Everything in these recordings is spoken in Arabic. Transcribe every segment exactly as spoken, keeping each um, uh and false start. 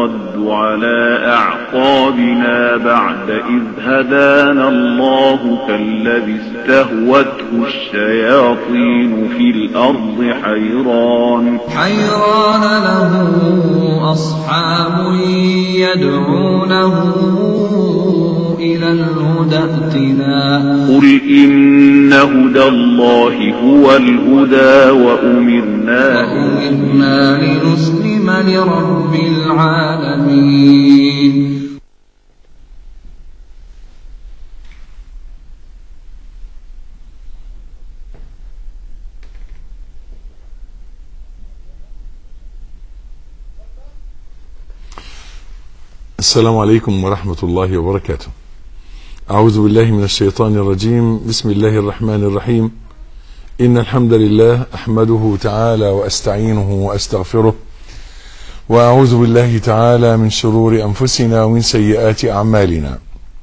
نرد على أعقابنا بعد إذ هدانا الله كالذي استهوته الشياطين في الأرض حيران حيران له أصحاب يدعونه إلى الهدى ائتنا قل إن هدى الله هو الهدى وأمرنا, وأمرنا لنسلم لرب العالمين. السلام عليكم ورحمة الله وبركاته. أعوذ بالله من الشيطان الرجيم. بسم الله الرحمن الرحيم. إن الحمد لله أحمده تعالى وأستعينه وأستغفره، وأعوذ بالله تعالى من شرور أنفسنا ومن سيئات أعمالنا.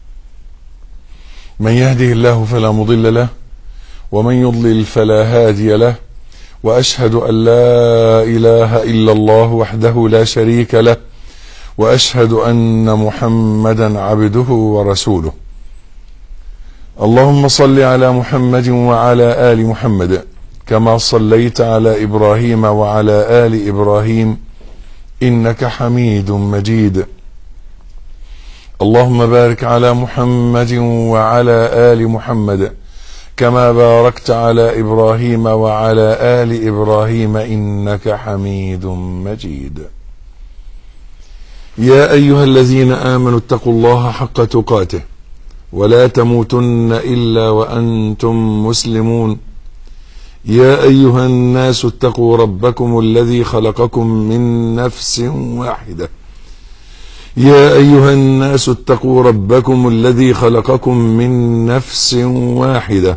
من يهده الله فلا مضل له، ومن يضلل فلا هادي له، وأشهد أن لا إله إلا الله وحده لا شريك له، وأشهد أن محمدا عبده ورسوله. اللهم صل على محمد وعلى آل محمد كما صليت على إبراهيم وعلى آل إبراهيم إنك حميد مجيد. اللهم بارك على محمد وعلى آل محمد كما باركت على إبراهيم وعلى آل إبراهيم إنك حميد مجيد. يا أيها الذين آمنوا اتقوا الله حق تقاته ولا تموتن إلا وأنتم مسلمون. يا أيها الناس اتقوا ربكم الذي خلقكم من نفس واحدة يا أيها الناس اتقوا ربكم الذي خلقكم من نفس واحدة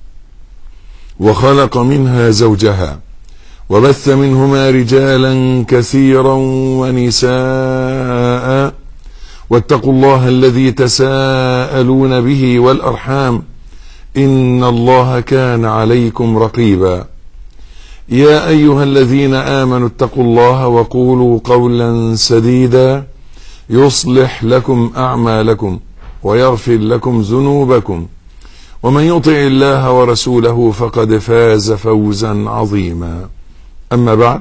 وخلق منها زوجها وبث منهما رجالا كثيرا ونساء، واتقوا الله الذي تساءلون به والأرحام إن الله كان عليكم رقيبا. يا أيها الذين آمنوا اتقوا الله وقولوا قولا سديدا يصلح لكم أعمالكم ويغفر لكم ذنوبكم، ومن يطع الله ورسوله فقد فاز فوزا عظيما. أما بعد،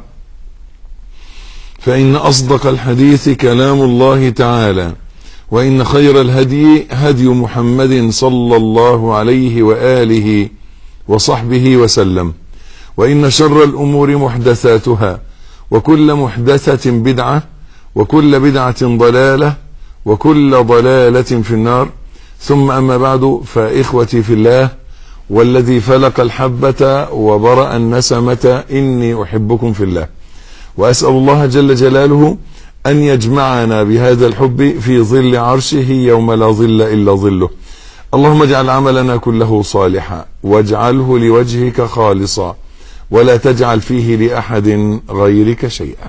فإن أصدق الحديث كلام الله تعالى، وإن خير الهدي هدي محمد صلى الله عليه وآله وصحبه وسلم، وإن شر الأمور محدثاتها، وكل محدثة بدعة، وكل بدعة ضلالة، وكل ضلالة في النار. ثم أما بعد، فإخوتي في الله والذي فلق الحبة وبرأ النسمة إني أحبكم في الله، وأسأل الله جل جلاله أن يجمعنا بهذا الحب في ظل عرشه يوم لا ظل إلا ظله. اللهم اجعل عملنا كله صالحا، واجعله لوجهك خالصا، ولا تجعل فيه لأحد غيرك شيئا.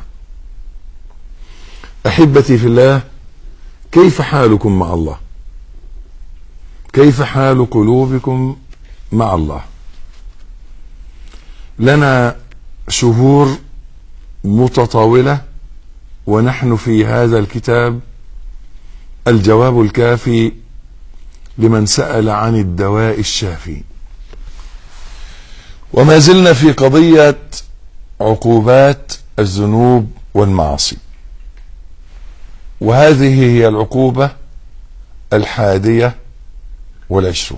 أحبتي في الله، كيف حالكم مع الله؟ كيف حال قلوبكم مع الله؟ لنا شهور متطاولة ونحن في هذا الكتاب الجواب الكافي لمن سأل عن الدواء الشافي، وما زلنا في قضية عقوبات الذنوب والمعاصي، وهذه هي العقوبة الحادية والعشرون.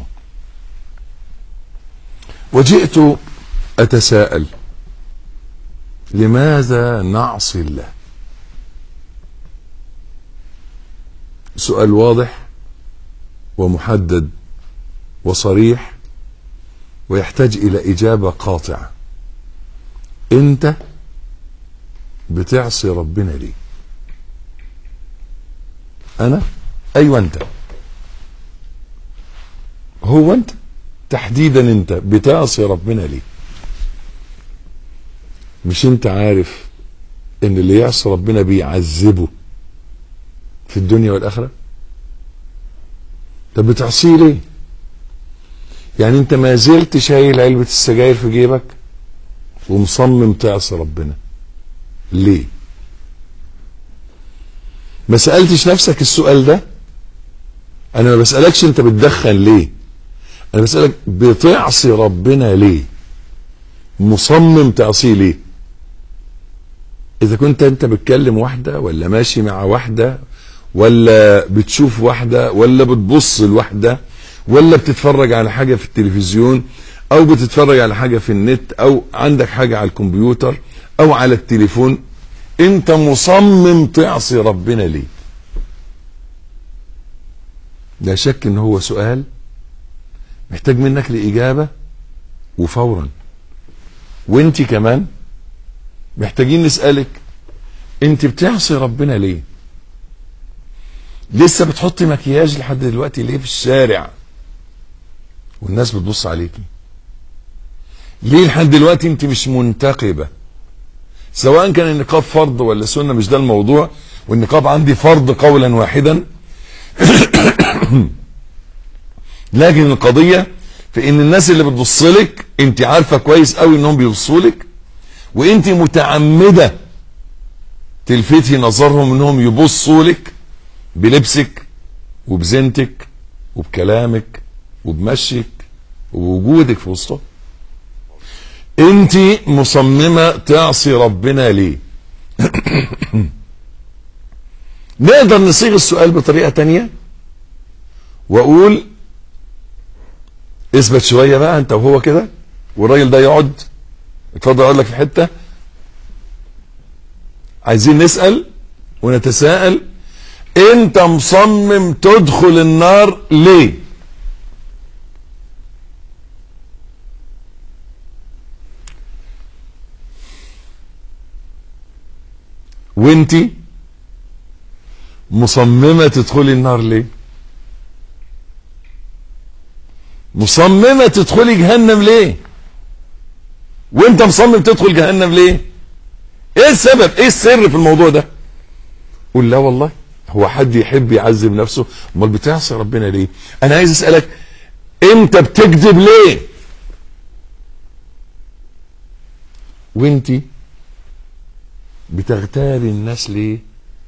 وجئت أتساءل: لماذا نعصي الله؟ سؤال واضح ومحدد وصريح، ويحتاج إلى إجابة قاطعة. أنت بتعصي ربنا ليه؟ أنا؟ أيوة أنت. هو أنت تحديدا، أنت بتعصي ربنا ليه؟ مش أنت عارف إن اللي يعصي ربنا بيعذبه في الدنيا والآخرة؟ طب بتعصيه ليه؟ يعني أنت ما زلت شايل علبة السجاير في جيبك ومصمم تعصي ربنا ليه؟ ما سألتش نفسك السؤال ده؟ انا ما بسألكش انت بتدخن ليه، انا بسألك بتعصي ربنا ليه، مصمم تعصيه ليه؟ اذا كنت انت بتكلم واحدة ولا ماشي مع واحدة ولا بتشوف واحدة ولا بتبص لواحدة ولا بتتفرج على حاجة في التلفزيون او بتتفرج على حاجة في النت او عندك حاجة على الكمبيوتر او على التليفون، انت مصمم تعصي ربنا ليه؟ لا شك ان هو سؤال محتاج منك لإجابة وفورا. وانت كمان محتاجين نسألك انت بتعصي ربنا ليه؟ لسه بتحطي مكياج لحد دلوقتي ليه في الشارع والناس بتبص عليكي؟ ليه لحد دلوقتي انت مش منتقبة؟ سواء كان النقاب فرض ولا سنة مش ده الموضوع، والنقاب عندي فرض قولا واحدا لكن القضية في ان الناس اللي بتبصلك انت عارفة كويس قوي انهم بيبصولك، وانت متعمدة تلفتي نظرهم انهم يبصولك بلبسك وبزنتك وبكلامك وبمشيك وبوجودك في وسطهم. انت مصممة تعصي ربنا ليه؟ نقدر نصيغ السؤال بطريقة تانية واقول اثبت شوية بقى انت وهو كده، والراجل ده يقعد اتفضل اقعد لك في حتة. عايزين نسأل ونتساءل انت مصمم تدخل النار ليه؟ وانتي مصممة تدخلي النار ليه؟ مصممة تدخلي جهنم ليه؟ وانت مصمم تدخل جهنم ليه؟ ايه السبب؟ ايه السر في الموضوع ده؟ قول لا والله هو حد يحب يعذب نفسه؟ امال بتعصي ربنا ليه؟ انا عايز اسألك انت بتكذب ليه؟ وانتي بتغتابي الناس ليه؟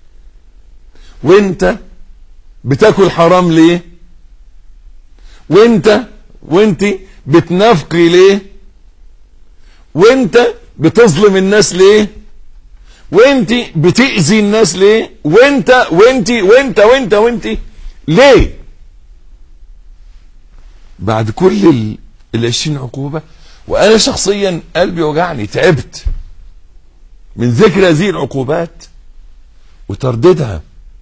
وانت بتاكل حرام ليه؟ وانت وانتي بتنافقي ليه؟ وانت بتظلم الناس ليه؟ وانتي بتأذي الناس ليه؟ وانت وانتي وانت وانت وانتي ليه؟ بعد كل العشرين عقوبة وانا شخصيا قلبي وجعني، تعبت من ذكر هذه العقوبات وترددها.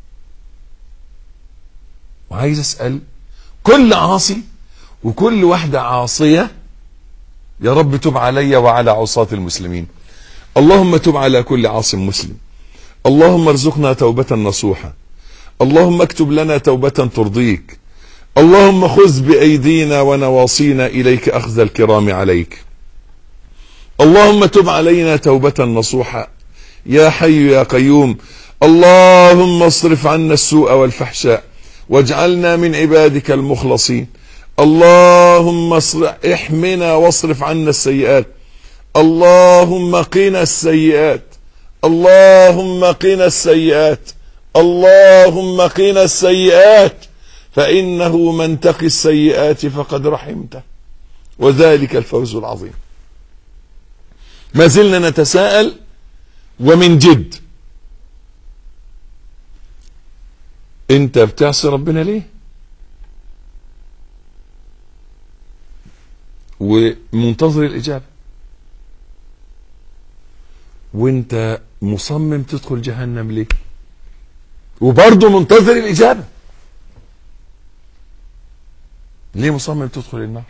وعايز اسأل كل عاصي وكل واحدة عاصية يا رب تب علي وعلى عصاة المسلمين. اللهم تب على كل عاص مسلم، اللهم ارزقنا توبة نصوحة، اللهم اكتب لنا توبة ترضيك، اللهم خذ بأيدينا ونواصينا إليك أخذ الكرام عليك، اللهم تب علينا توبة نصوحة يا حي يا قيوم، اللهم اصرف عنا السوء والفحشاء واجعلنا من عبادك المخلصين، اللهم احمنا واصرف عنا السيئات، اللهم قنا السيئات، اللهم قنا السيئات، اللهم قنا السيئات، فإنه من تقي السيئات فقد رحمته وذلك الفوز العظيم. ما زلنا نتساءل ومن جد انت بتعصي ربنا ليه؟ ومنتظر الإجابة. وانت مصمم تدخل جهنم ليه؟ وبرضه منتظر الإجابة. ليه مصمم تدخل النار؟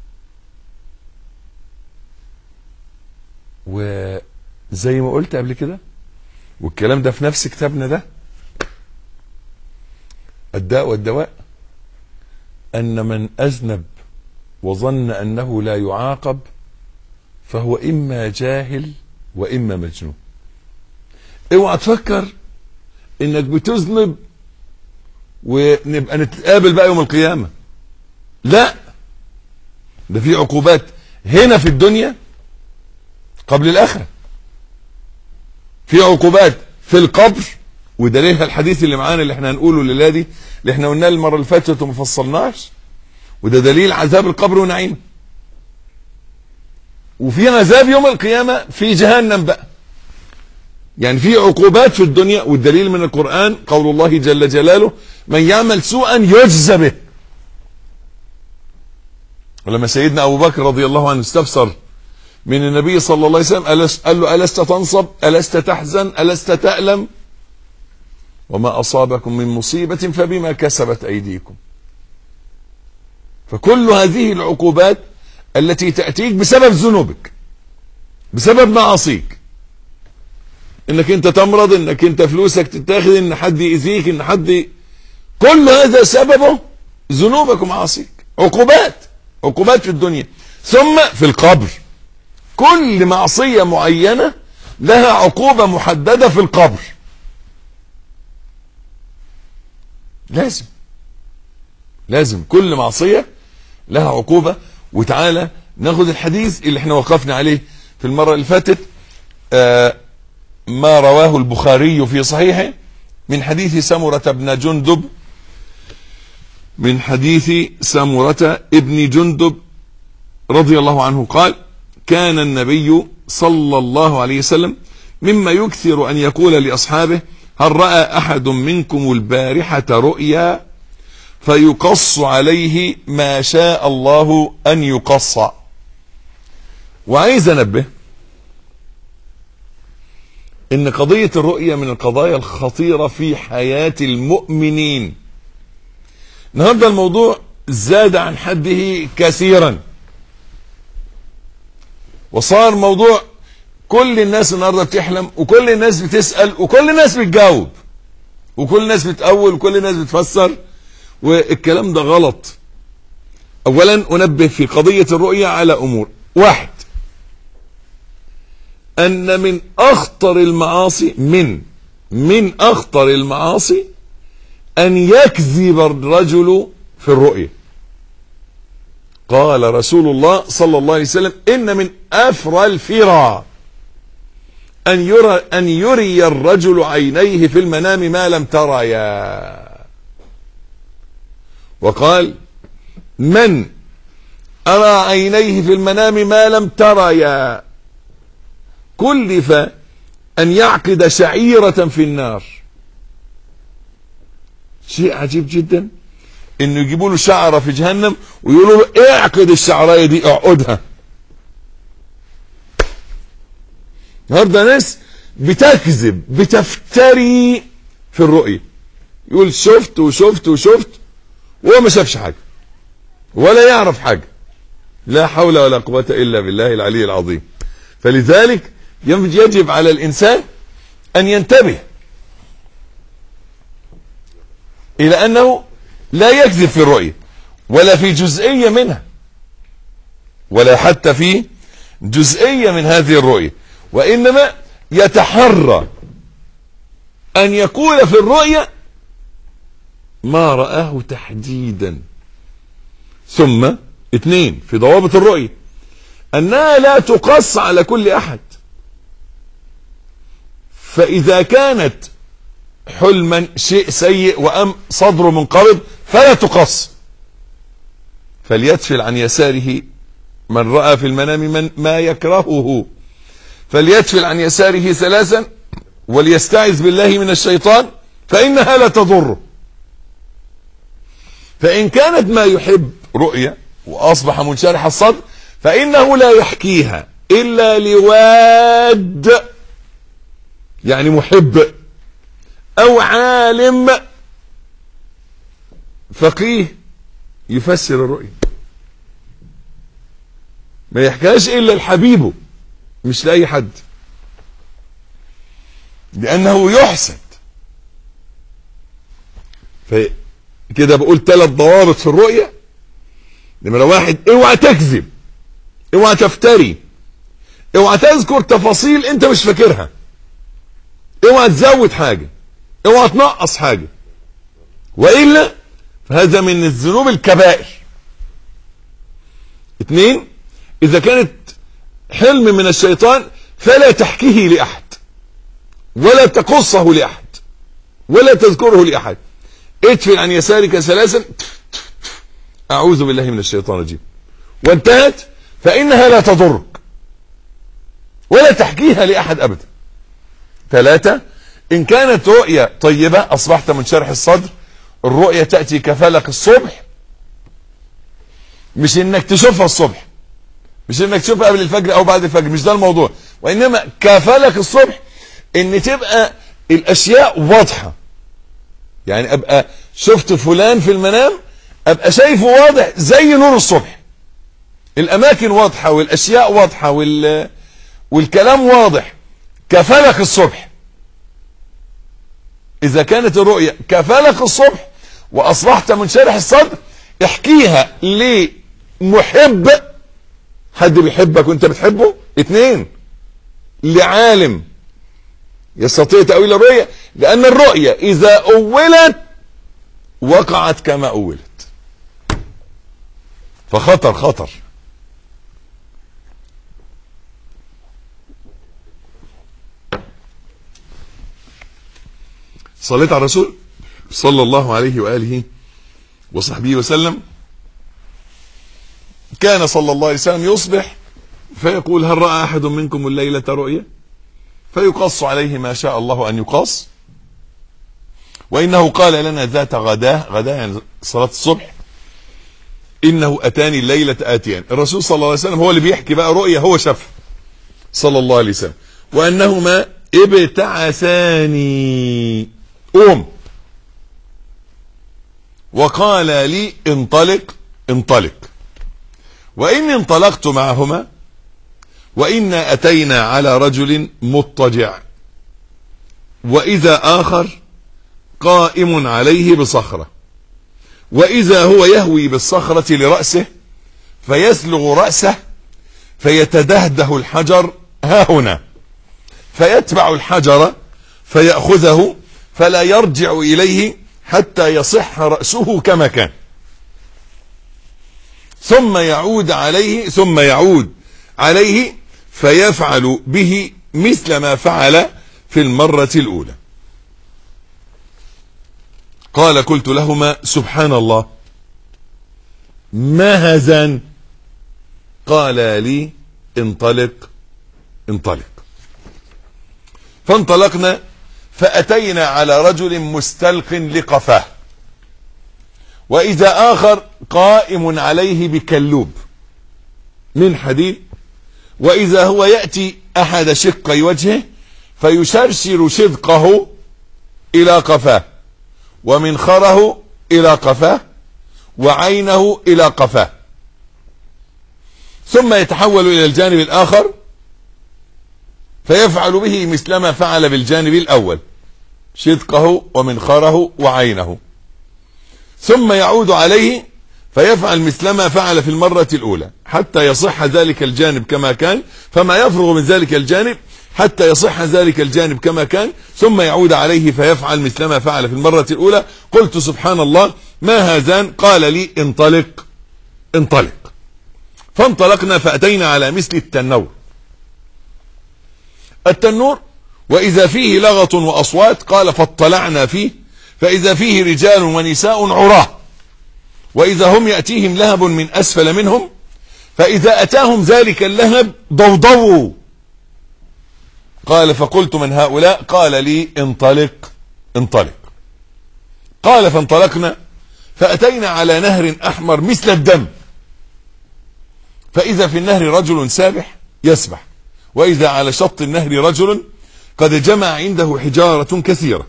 وزي ما قلت قبل كده والكلام ده في نفس كتابنا ده الداء والدواء، أن من أذنب وظن أنه لا يعاقب فهو إما جاهل وإما مجنون. اوعى تفكر انك بتذنب ونبقى نتقابل بقى يوم القيامة، لا، ده في عقوبات هنا في الدنيا قبل الآخرة، في عقوبات في القبر ودليلها الحديث اللي معانا اللي احنا هنقوله الليله دي، اللي احنا قلناه المره اللي فاتت وما فصلناش، وده دليل عذاب القبر ونعيمه. وفي عذاب يوم القيامه في جهنم بقى، يعني في عقوبات في الدنيا. والدليل من القرآن قول الله جل جلاله: من يعمل سوءا يجزى به. ولما سيدنا أبو بكر رضي الله عنه استفسر من النبي صلى الله عليه وسلم قال له: ألست تنصب، ألست تحزن، ألست تألم، وما أصابكم من مصيبة فبما كسبت أيديكم. فكل هذه العقوبات التي تأتيك بسبب ذنوبك، بسبب معاصيك، انك انت تمرض، انك انت فلوسك تتاخذ، ان حد يأذيك، ان حد، كل هذا سببه ذنوبك ومعاصيك. عقوبات عقوبات في الدنيا. ثم في القبر كل معصية معينة لها عقوبة محددة في القبر. لازم لازم كل معصية لها عقوبة. وتعالى ناخد الحديث اللي احنا وقفنا عليه في المرة اللي فاتت، آه ما رواه البخاري في صحيحه من حديث سمرة بن جندب من حديث سمرة ابن جندب رضي الله عنه قال: كان النبي صلى الله عليه وسلم مما يكثر أن يقول لأصحابه: هل رأى أحد منكم البارحة رؤيا فيقص عليه ما شاء الله أن يقص. وعايز أنبه إن قضية الرؤية من القضايا الخطيرة في حياة المؤمنين. النهارده الموضوع زاد عن حده كثيرا، وصار موضوع كل الناس النهارده بتحلم، وكل الناس بتسأل، وكل الناس بتجاوب، وكل الناس بتأول، وكل الناس بتفسر، والكلام ده غلط. أولا أنبه في قضية الرؤية على أمور. واحد، أن من أخطر المعاصي من من أخطر المعاصي أن يكذب الرجل في الرؤية. قال رسول الله صلى الله عليه وسلم: إن من أفرى الفرى أن يرى أن يري الرجل عينيه في المنام ما لم تريا. وقال: من أرى عينيه في المنام ما لم تريا كلف أن يعقد شعيرة في النار. شيء عجيب جدا انه يجيبوا له شعرة في جهنم ويقولوا له اعقد الشعرايه دي، اعقدها. النهارده ناس بتكذب، بتفتري في الرؤية، يقول شفت وشفت وشفت وهو ما شافش حاجة ولا يعرف حاجة. لا حول ولا قوة الا بالله العلي العظيم. فلذلك يجب على الانسان ان ينتبه الى انه لا يكذب في الرؤية ولا في جزئية منها، ولا حتى في جزئية من هذه الرؤية، وإنما يتحرى أن يقول في الرؤية ما رآه تحديدا. ثم اثنين، في ضوابط الرؤية أنها لا تقص على كل أحد. فإذا كانت حلما شيء سيء وأم صدره منقبض فلا تقص. فليتفل عن يساره من رأى في المنام من ما يكرهه، فليتفل عن يساره ثلاثا وليستعذ بالله من الشيطان فإنها لا تضره. فإن كانت ما يحب رؤية وأصبح منشرح الصدر فإنه لا يحكيها إلا لواد، يعني محب أو عالم فقيه يفسر الرؤية. ما يحكاش إلا لحبيبه، مش لأي حد، لأنه يحسد. فكده بقول ثلاث ضوابط في الرؤية. نمرة واحد، اوعى تكذب، اوعى تفتري، اوعى تذكر تفاصيل انت مش فاكرها، اوعى تزود حاجة، اوعى تنقص حاجة، وإلا فهذا من الذنوب الكبائر. اثنين، إذا كانت حلم من الشيطان فلا تحكيه لأحد ولا تقصه لأحد، ولا تذكره لأحد. ادفن عن يسارك ثلاثا أعوذ بالله من الشيطان الرجيم، وانتهت، فإنها لا تضرك ولا تحكيها لأحد أبدا. ثلاثة، إن كانت رؤية طيبة أصبحت منشرح الصدر. الرؤية تأتي كفلق الصبح، مش إنك تشوفها الصبح، مش إنك تشوفها قبل الفجر أو بعد الفجر، مش ده الموضوع، وإنما كفلق الصبح إن تبقى الأشياء واضحة. يعني أبقى شفت فلان في المنام أبقى شايفه واضح زي نور الصبح، الأماكن واضحة والأشياء واضحة وال... والكلام واضح كفلق الصبح. إذا كانت الرؤية كفلق الصبح وأصبحت منشرح الصدر، احكيها لمحب، حد بيحبك وانت بتحبه. اثنين، لعالم يستطيع تأويل الرؤية، لأن الرؤية إذا أولت وقعت كما أولت، فخطر خطر. صليت على الرسول صلى الله عليه وآله وصحبه وسلم. كان صلى الله عليه وسلم يصبح فيقول: هل رأى أحد منكم الليلة رؤيا؟ فيقص عليه ما شاء الله أن يقص. وإنه قال لنا ذات غداه، غداه يعني صلاة الصبح، إنه أتاني الليلة آتيان. الرسول صلى الله عليه وسلم هو اللي بيحكي بقى رؤيا هو شاف صلى الله عليه وسلم. وأنهما ابتعثاني، قوم، وقال لي انطلق انطلق. وإني انطلقت معهما، وإنا أتينا على رجل مضطجع، وإذا آخر قائم عليه بصخرة، وإذا هو يهوي بالصخرة لرأسه فيسلغ رأسه فيتدهده الحجر ها هنا، فيتبع الحجر فيأخذه فلا يرجع إليه حتى يصح رأسه كما كان، ثم يعود عليه ثم يعود عليه فيفعل به مثل ما فعل في المرة الأولى. قال: قلت لهما: سبحان الله، ما هذان؟ قال لي: انطلق انطلق. فانطلقنا فأتينا على رجل مستلق لقفاه، وإذا آخر قائم عليه بكلوب من حديد، وإذا هو يأتي أحد شقي وجهه فيشرشر شدقه إلى قفاه، ومنخره إلى قفاه، وعينه إلى قفاه، ثم يتحول إلى الجانب الآخر فيفعل به مثلما فعل بالجانب الأول، شدقه ومنخره وعينه، ثم يعود عليه فيفعل مثلما فعل في المرة الأولى حتى يصح ذلك الجانب كما كان، فما يفرغ من ذلك الجانب حتى يصح ذلك الجانب كما كان، ثم يعود عليه فيفعل مثلما فعل في المرة الأولى. قلت: سبحان الله، ما هذان؟ قال لي: انطلق انطلق. فانطلقنا فأتينا على مثل التنور. التنور وإذا فيه لغط وأصوات. قال: فاطلعنا فيه فإذا فيه رجال ونساء عراه، وإذا هم يأتيهم لهب من أسفل منهم، فإذا أتاهم ذلك اللهب ضوضوا. قال: فقلت: من هؤلاء؟ قال لي: انطلق انطلق. قال: فانطلقنا فأتينا على نهر أحمر مثل الدم، فإذا في النهر رجل سابح يسبح، وإذا على شط النهر رجل قد جمع عنده حجارة كثيرة،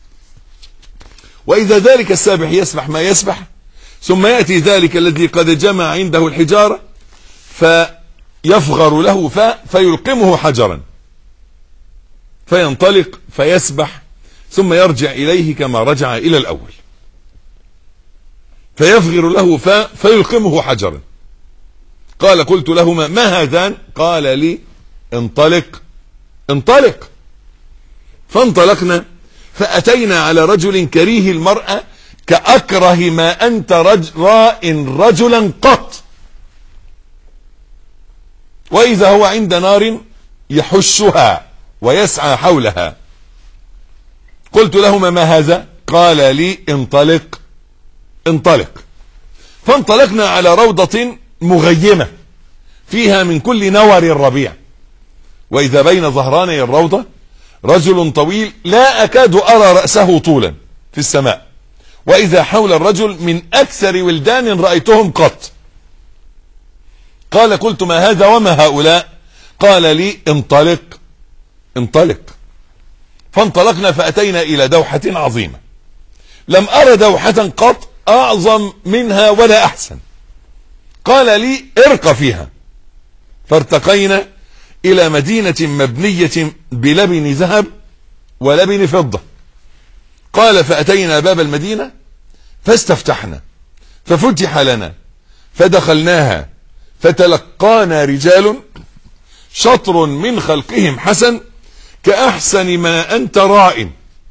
وإذا ذلك السابح يسبح ما يسبح، ثم يأتي ذلك الذي قد جمع عنده الحجارة فيفغر له فاء فيلقمه حجرا، فينطلق فيسبح ثم يرجع إليه كما رجع إلى الأول، فيفغر له فاء فيلقمه حجرا. قال: قلت لهما: ما هذان؟ قال لي: انطلق انطلق. فانطلقنا فأتينا على رجل كريه المرأة كأكره ما أنت رج راء رجلا قط، وإذا هو عند نار يحشها ويسعى حولها، قلت لهما ما هذا؟ قال لي انطلق انطلق. فانطلقنا على روضة مغيمة فيها من كل نور الربيع، وإذا بين ظهراني الروضة رجل طويل لا أكاد أرى رأسه طولا في السماء، وإذا حول الرجل من أكثر ولدان رأيتهم قط. قال قلت ما هذا وما هؤلاء؟ قال لي انطلق انطلق. فانطلقنا فأتينا إلى دوحة عظيمة لم أرى دوحة قط أعظم منها ولا أحسن. قال لي ارق فيها. فارتقينا إلى مدينة مبنية بلبن ذهب ولبن فضة. قال فأتينا باب المدينة فاستفتحنا ففتح لنا فدخلناها فتلقانا رجال شطر من خلقهم حسن كأحسن ما أنت رائن،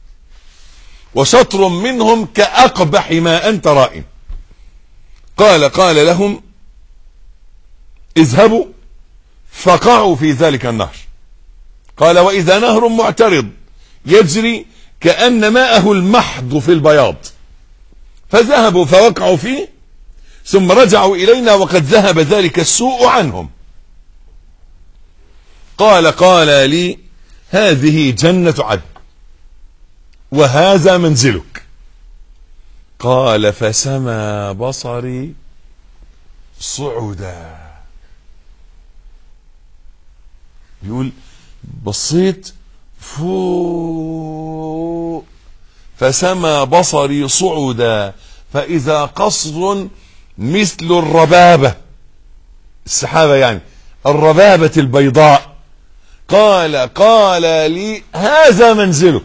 وشطر منهم كأقبح ما أنت رائن. قال قال لهم اذهبوا فقعوا في ذلك النهر. قال وإذا نهر معترض يجري كأن ماءه المحض في البياض. فذهبوا فوقعوا فيه ثم رجعوا إلينا وقد ذهب ذلك السوء عنهم. قال قال لي هذه جنة عدن وهذا منزلك. قال فسما بصري صعدا. يقول بصيت فوق فسما بصري صعدا فإذا قصر مثل الربابة، السحابة يعني الربابة البيضاء. قال قال لي هذا منزلك.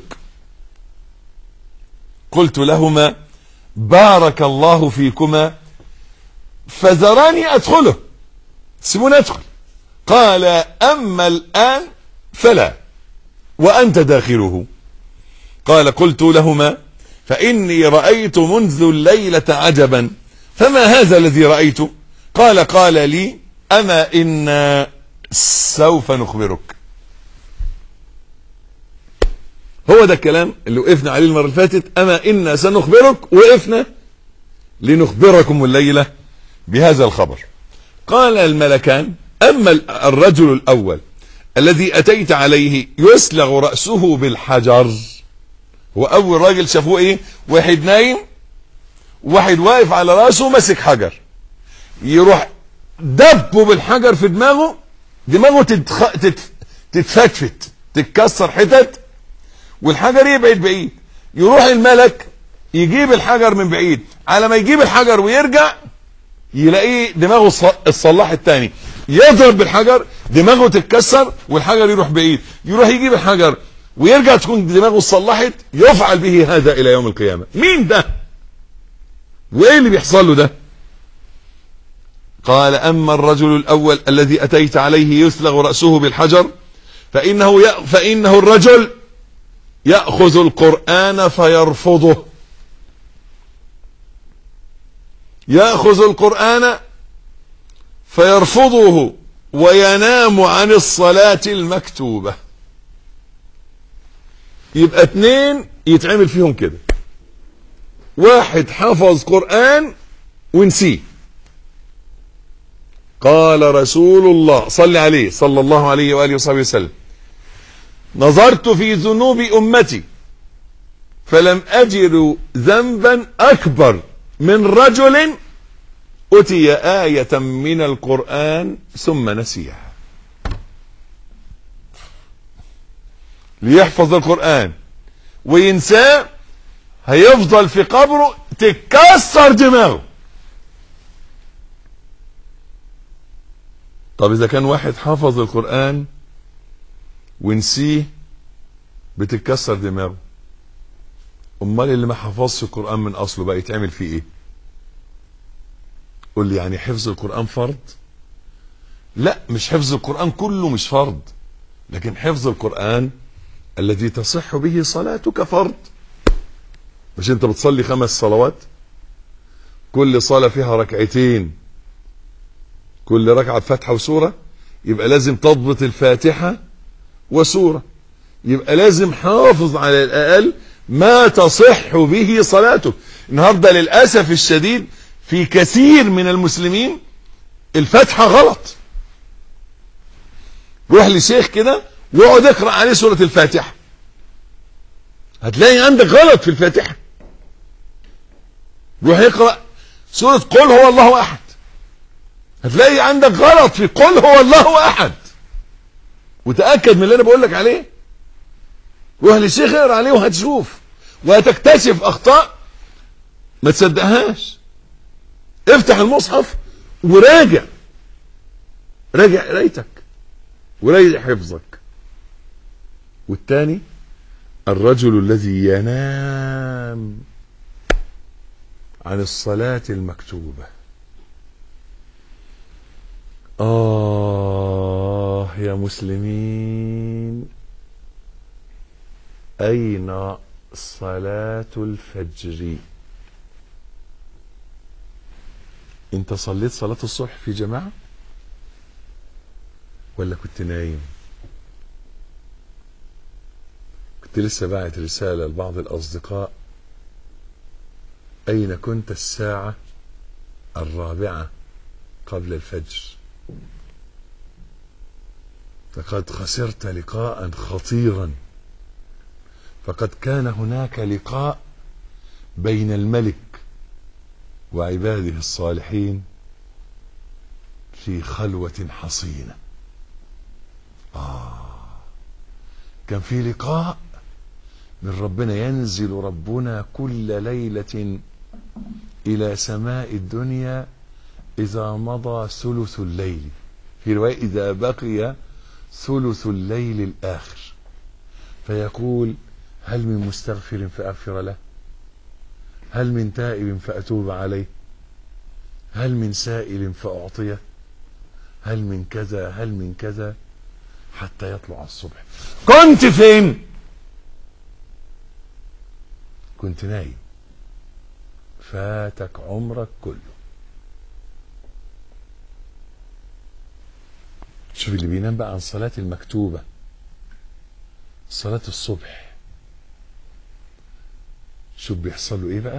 قلت لهما بارك الله فيكما فذراني أدخله، سيبوني أدخل. قال أما الآن فلا وأنت داخله. قال قلت لهما فإني رأيت منذ الليلة عجبا، فما هذا الذي رأيت؟ قال قال لي أما إنا سوف نخبرك. هو ده الكلام اللي وقفنا عليه المرة اللي فاتت، أما إنا سنخبرك، وقفنا لنخبركم الليلة بهذا الخبر. قال الملكان أما الرجل الأول الذي أتيت عليه يسلغ رأسه بالحجر. وأول راجل شافوه إيه؟ واحد نايم، واحد واقف على رأسه مسك حجر، يروح دبه بالحجر في دماغه، دماغه تتخ... تت... تتفتفت تتكسر حتت والحجر يبعد بعيد. يروح الملك يجيب الحجر من بعيد، على ما يجيب الحجر ويرجع يلاقيه دماغه الصلاح الثاني، يضرب بالحجر دماغه تتكسر والحجر يروح بعيد. يروح يجيب الحجر ويرجع تكون دماغه صلحت. يفعل به هذا الى يوم القيامة. مين ده وايه اللي بيحصل له ده؟ قال اما الرجل الاول الذي اتيت عليه يسلغ رأسه بالحجر فانه ي... فانه الرجل يأخذ القرآن فيرفضه، يأخذ القرآن فيرفضه وينام عن الصلاة المكتوبة. يبقى اتنين يتعمل فيهم كده، واحد حفظ قرآن ونسيه. قال رسول الله صلى عليه صلى الله عليه وآله وصحبه وسلم نظرت في ذنوب أمتي فلم أجد ذنبا أكبر من رجل أتي آية من القرآن ثم نسيها. ليحفظ القرآن وينساه هيفضل في قبره تتكسر دماغه. طب إذا كان واحد حفظ القرآن ونسيه بتتكسر دماغه، امال اللي ما حفظش القرآن من اصله بقى يتعمل فيه ايه؟ قول لي يعني حفظ القرآن فرض؟ لا، مش حفظ القرآن كله مش فرض، لكن حفظ القرآن الذي تصح به صلاتك فرض. مش انت بتصلي خمس صلوات، كل صلاة فيها ركعتين، كل ركعة بفتحة وسورة، يبقى لازم تضبط الفاتحة وسورة، يبقى لازم حافظ على الأقل ما تصح به صلاتك. النهارده للاسف الشديد في كثير من المسلمين الفاتحه غلط. روح لشيخ كده واقعد اقرا عليه سوره الفاتحه، هتلاقي عندك غلط في الفاتحه. روح اقرا سوره قل هو الله احد، هتلاقي عندك غلط في قل هو الله احد. وتاكد من اللي انا بقول لك عليه. روح للشيخ اقرا عليه وهتشوف وهتكتشف اخطاء ما تصدقهاش. افتح المصحف وراجع، راجع قرايتك وراجع حفظك. والتاني الرجل الذي ينام عن الصلاة المكتوبة. آه يا مسلمين، أين صلاة الفجر؟ انت صليت صلاة الصبح في جماعة ولا كنت نايم؟ كنت لسه باعت رسالة لبعض الأصدقاء: أين كنت الساعة الرابعة قبل الفجر؟ لقد خسرت لقاء خطيرا، فقد كان هناك لقاء بين الملك وعباده الصالحين في خلوة حصينة. آه كان في لقاء من ربنا. ينزل ربنا كل ليلة إلى سماء الدنيا إذا مضى ثلث الليل، في رواية إذا بقي ثلث الليل الآخر، فيقول: هل من مستغفر فأغفر له؟ هل من تائب فأتوب عليه؟ هل من سائل فأعطيه؟ هل من كذا هل من كذا، حتى يطلع الصبح. كنت فين؟ كنت نايم. فاتك عمرك كله. شوف اللي بينام بقى عن صلاة المكتوبة، صلاة الصبح، شوف بيحصل له ايه بقى.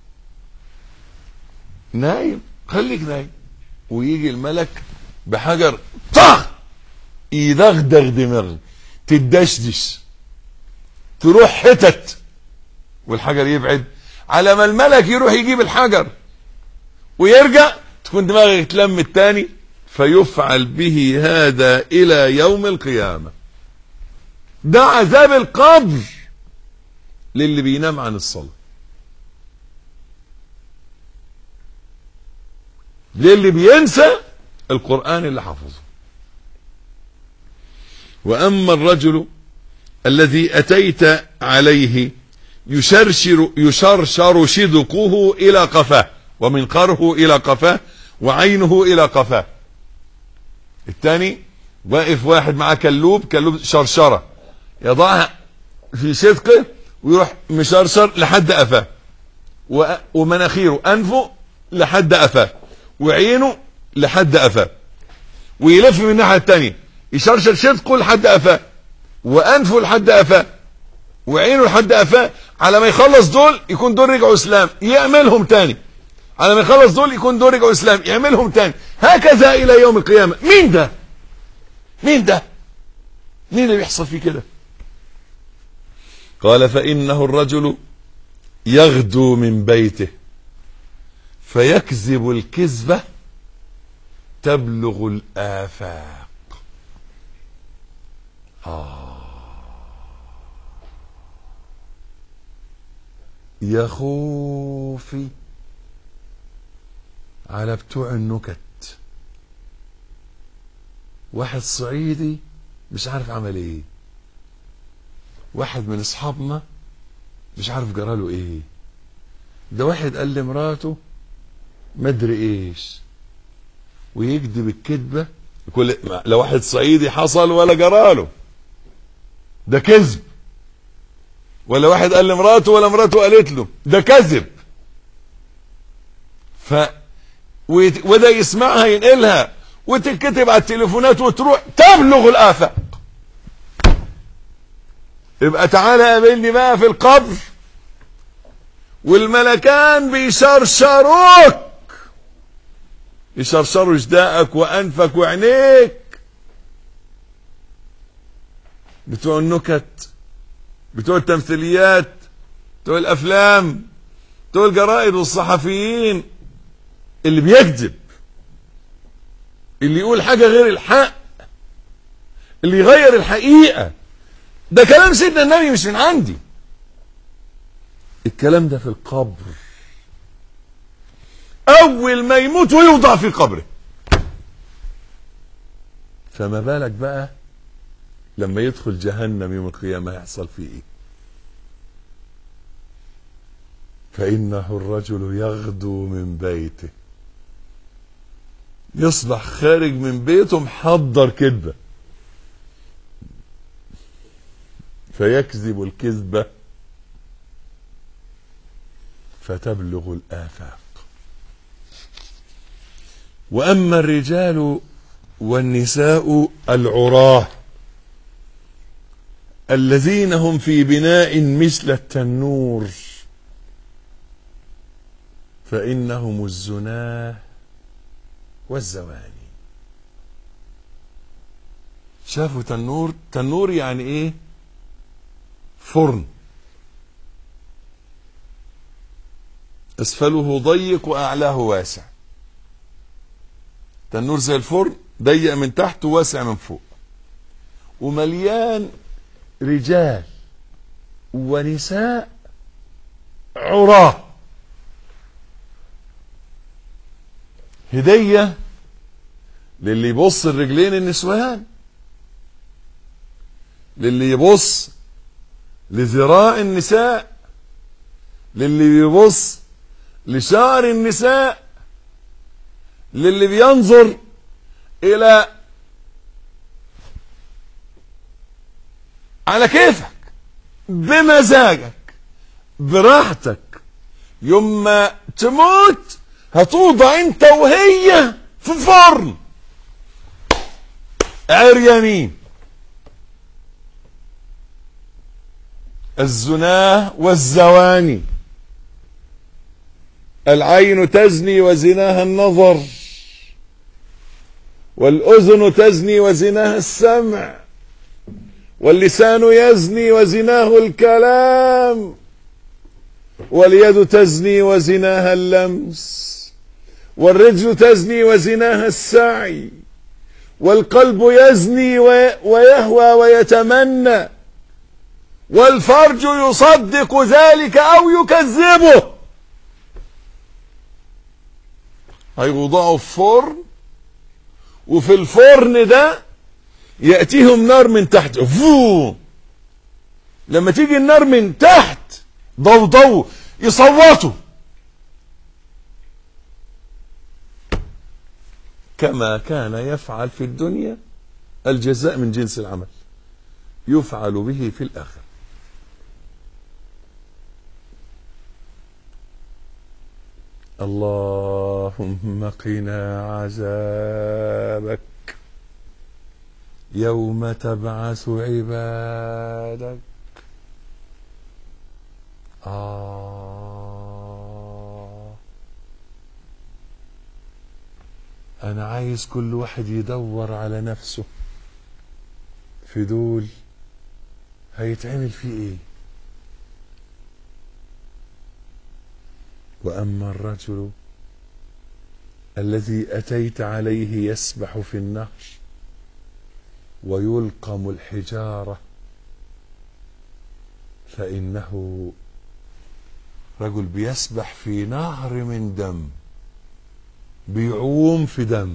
نايم، خليك نايم، ويجي الملك بحجر طخ يدغدغ دماغك، تدشدش، تروح حتت، والحجر يبعد. على ما الملك يروح يجيب الحجر ويرجع تكون دماغك تلم التاني، فيفعل به هذا الى يوم القيامة. ده عذاب القبر للي بينام عن الصلاة، للي بينسى القرآن اللي حفظه. وأما الرجل الذي أتيت عليه يشرشر, يشرشر شدقه إلى قفاه، ومنقره إلى قفاه، وعينه إلى قفاه. الثاني واقف واحد معاه كلوب، كلوب شرشرة، يضعها في شدقه ويروح مشرشر لحد قفاه، ومناخيره أنفه لحد قفاه، وعينه لحد قفاه، ويلف من الناحية الثانية يشرشر شدقه لحد قفاه، وأنفه لحد قفاه، وعينه لحد قفاه. على ما يخلص دول يكون دول رجعوا اسلام، يعملهم تاني. على ما يخلص دول يكون دول رجعوا اسلام، يعملهم تاني، هكذا الى يوم القيامة. مين ده؟ مين ده؟ مين اللي بيحصل فيه كده؟ قال: فإنه الرجل يغدو من بيته فيكذب الكذبة تبلغ الآفاق. آه يا خوفي على بتوع النكت. واحد صعيدي مش عارف عمل ايه، واحد من اصحابنا مش عارف جراله ايه، ده واحد قال لمراته مدري ايش، ويكذب الكذبة. كل لو واحد صعيدي حصل ولا جراله، ده كذب. ولا واحد قال لمراته ولا مراته قالت له، ده كذب. ف وده يسمعها ينقلها وتتكتب على التليفونات وتروح تبلغ الآفاق. يبقى تعالى قابلني بقى في القبر والملكان بيشرشروك، يشرشروا جدائك وأنفك وعينيك. بتوع النكت، بتوع التمثيليات، بتوع الأفلام، بتوع الجرائد والصحفيين، اللي بيكذب، اللي يقول حاجة غير الحق، اللي يغير الحقيقة. ده كلام سيدنا النبي مش من عندي، الكلام ده في القبر، أول ما يموت ويوضع في قبره. فما بالك بقى لما يدخل جهنم يوم القيامة يحصل فيه ايه؟ فإنه الرجل يغدو من بيته، يصبح خارج من بيته محضر كذبة، فيكذب الكذبة فتبلغ الآفاق. وأما الرجال والنساء العراه الذين هم في بناء مثل التنور فإنهم الزناه والزواني. شافوا تنور، تنور يعني ايه؟ فرن، اسفله ضيق واعلاه واسع. تنور زي الفرن، ضيق من تحت وواسع من فوق، ومليان رجال ونساء عراه. هدية للي يبص الرجلين النسوان، للي يبص لذراع النساء، للي يبص لشعر النساء، للي بينظر الى على كيفك بمزاجك براحتك. يوم ما تموت هتوضع انت وهي في فرن عريانين. الزناه والزواني، العين تزني وزناها النظر، والأذن تزني وزناها السمع، واللسان يزني وزناه الكلام، واليد تزني وزناها اللمس، والرجل تزني وزناها السعي، والقلب يزني ويهوى ويتمنى، والفرج يصدق ذلك أو يكذبه. هيوضعوا في فرن، وفي الفرن ده يأتيهم نار من تحت. فو لما تيجي النار من تحت ضوضوا يصوتوا كما كان يفعل في الدنيا. الجزاء من جنس العمل، يفعل به في الآخرة. اللهم قنا عذابك يوم تبعث عبادك. آه أنا عايز كل واحد يدور على نفسه في دول هيتعمل فيه إيه. وأما الرجل الذي أتيت عليه يسبح في النهر ويلقم الحجارة فإنه رجل بيسبح في نهر من دم، بيعوم في دم،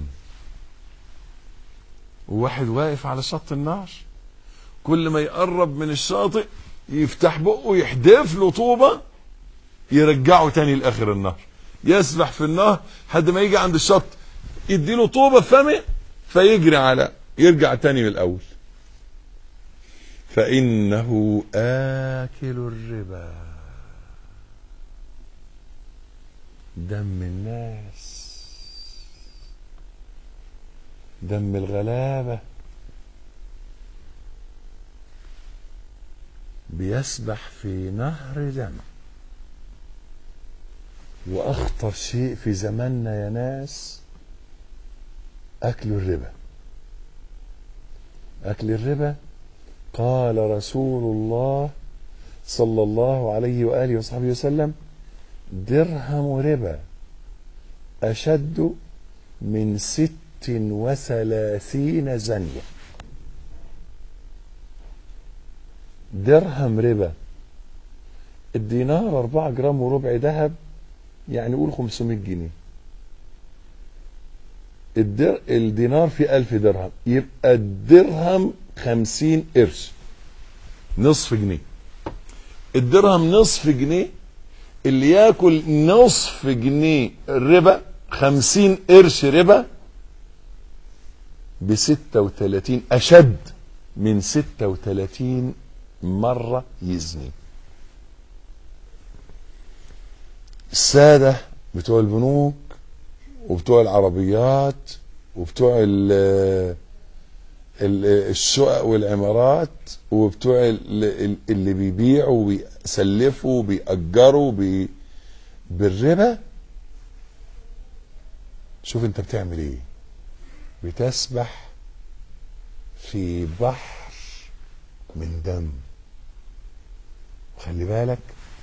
وواحد واقف على شط النهر كل ما يقرب من الشاطئ يفتح بقه يحدف له طوبة يرجعه تاني لآخر النهر. يسبح في النهر حد ما يجي عند الشط يديله طوبة في فمه فيجري على يرجع تاني من الأول. فإنه آكل الربا، دم الناس، دم الغلابة، بيسبح في نهر دم. وأخطر شيء في زماننا يا ناس أكل الربا. أكل الربا قال رسول الله صلى الله عليه وآله وصحبه وسلم: درهم ربا أشد من ست وثلاثين زنية. درهم ربا. الدينار أربعة جرام وربع ذهب، يعني قول خمسمائة جنيه. الدر... الدينار في ألف درهم، يبقى الدرهم خمسين قرش، نصف جنيه. الدرهم نصف جنيه، اللي ياكل نصف جنيه ربا، خمسين قرش ربا، بستة وثلاثين، أشد من ستة وثلاثين مرة يزني. السادة بتوع البنوك وبتوع العربيات وبتوع الشقق والعمارات وبتوع اللي بيبيعوا وبيسلفوا وبيأجروا بي بالربا، شوف انت بتعمل ايه. بتسبح في بحر من دم. خلي بالك،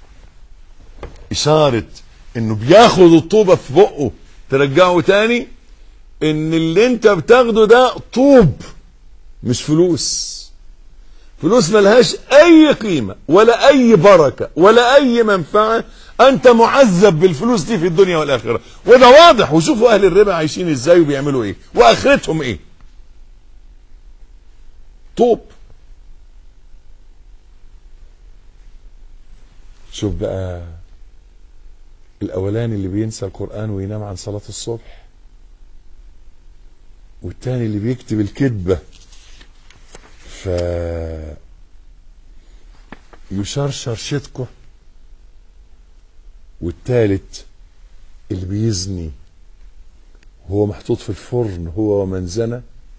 إشارة إنه بياخد الطوبة في بقه ترجعه تاني، إن اللي أنت بتاخده ده طوب مش فلوس. فلوس ملهاش أي قيمة ولا أي بركة ولا أي منفعة. أنت معذب بالفلوس دي في الدنيا والآخرة، وده واضح. وشوفوا أهل الربا عايشين إزاي وبيعملوا إيه وآخرتهم إيه. طوب. شوف بقى الأولاني اللي بينسى القرآن وينام عن صلاة الصبح، والتاني اللي بيكتب الكذبة ف يشرشر شدقه، والتالت اللي بيزني وهو محطوط في الفرن هو ومن زنى،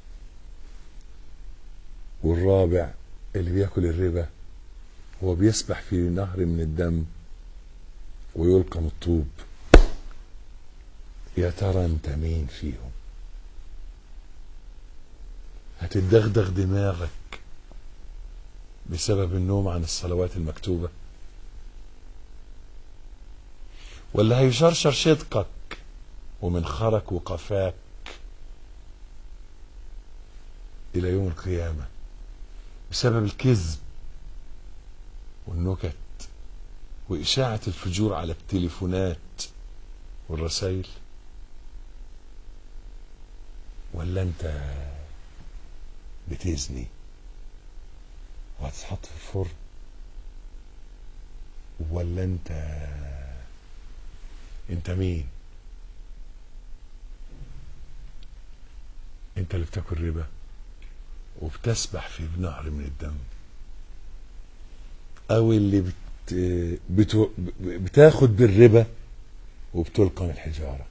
والرابع اللي بياكل الربا هو بيسبح في نهر من الدم ويلقم الطوب. يا ترى انت مين فيهم؟ هتدغدغ دماغك بسبب النوم عن الصلوات المكتوبة، ولا هيشرشر شدقك ومنخرك وقفاك إلى يوم القيامة بسبب الكذب والنكت وإشاعة الفجور على التليفونات والرسائل؟ ولا أنت بتزني وهتتحط في الفرن؟ ولا أنت أنت مين؟ أنت اللي بتاكل ربا وبتسبح في نهر من الدم، أو اللي بت... بت... بتاخد بالربا وبتلقم الحجارة.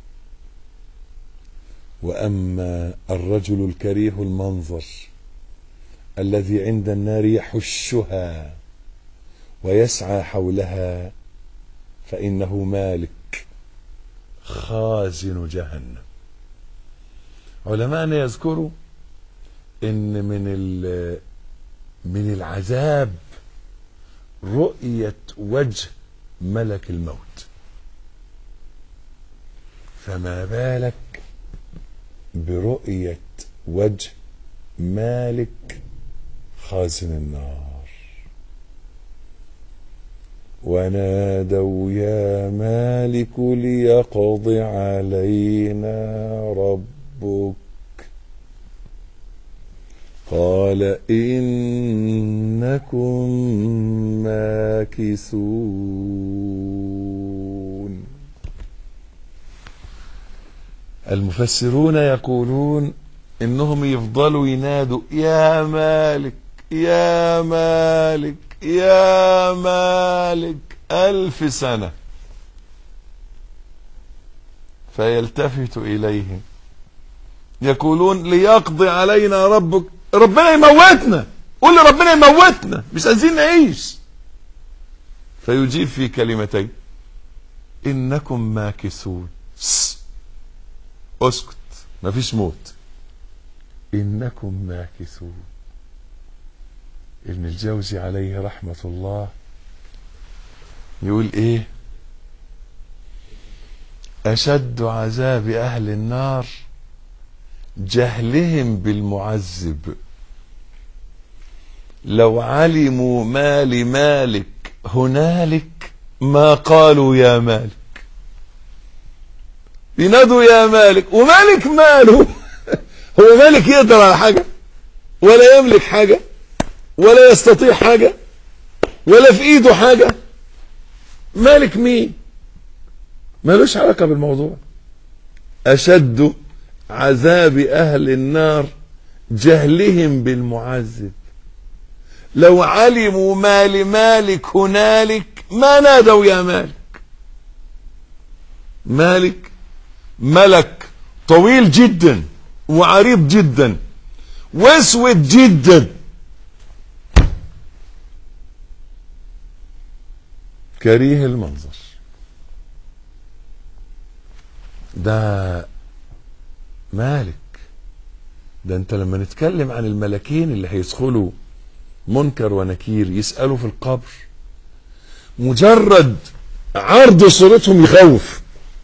وأما الرجل الكريه المنظر الذي عند النار يحشها ويسعى حولها فإنه مالك خازن جهنم. علماءنا يذكروا إن من من العذاب رؤية وجه ملك الموت، فما بالك برؤية وجه مالك خازن النار. ونادوا يا مالك ليقض علينا ربك قال إنكم ماكثون. المفسرون يقولون إنهم يفضلوا ينادوا يا مالك يا مالك يا مالك ألف سنة، فيلتفت إليهم يقولون ليقضي علينا ربك، ربنا يموتنا، قول لي ربنا يموتنا، مش عايزين نعيش. فيجيب في كلمتين إنكم ماكثون. اسكت، مفيش موت. إنكم ماكثون. ابن الجوزي عليه رحمة الله يقول إيه؟ أشد عذاب أهل النار جهلهم بالمعذب، لو علموا ما لمالك هنالك ما قالوا يا مالك. ينادوا يا مالك، ومالك ماله؟ هو مالك يقدر على حاجة ولا يملك حاجة ولا يستطيع حاجة ولا في ايده حاجة؟ مالك مين؟ مالوش علاقة بالموضوع. أشد عذاب أهل النار جهلهم بالمعذب، لو علموا ما لمالك هنالك ما نادوا يا مالك. مالك ملك طويل جدا وعريض جدا واسود جدا، كريه المنظر. ده مالك. ده انت لما نتكلم عن الملكين اللي هيدخلوا منكر ونكير يسألوا في القبر، مجرد عرض صورتهم يخوف.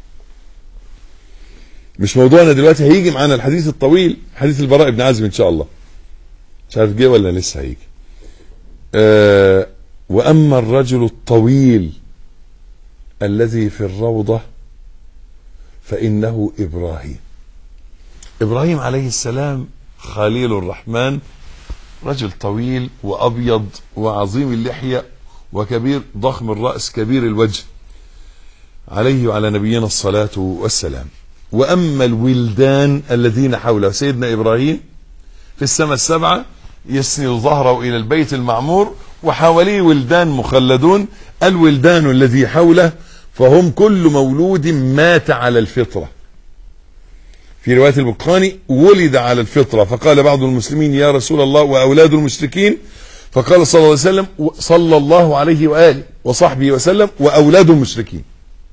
مش موضوعنا دلوقتي، هيجي معانا الحديث الطويل، حديث البراء بن عازب ان شاء الله. مش عارف جه ولا لسه هيجي. أه واما الرجل الطويل الذي في الروضة فإنه إبراهيم. إبراهيم عليه السلام خليل الرحمن، رجل طويل وأبيض وعظيم اللحية وكبير ضخم الرأس كبير الوجه، عليه وعلى نبينا الصلاة والسلام. وأما الولدان الذين حوله، سيدنا إبراهيم في السماء السبعة يسند ظهره إلى البيت المعمور وحواليه ولدان مخلدون. الولدان الذي حوله فهم كل مولود مات على الفطرة. في رواية البخاري ولد على الفطرة، فقال بعض المسلمين يا رسول الله وأولاد المشركين؟ فقال صلى الله عليه وسلم صلى الله عليه وآله وصحبه وسلم وأولاد المشركين.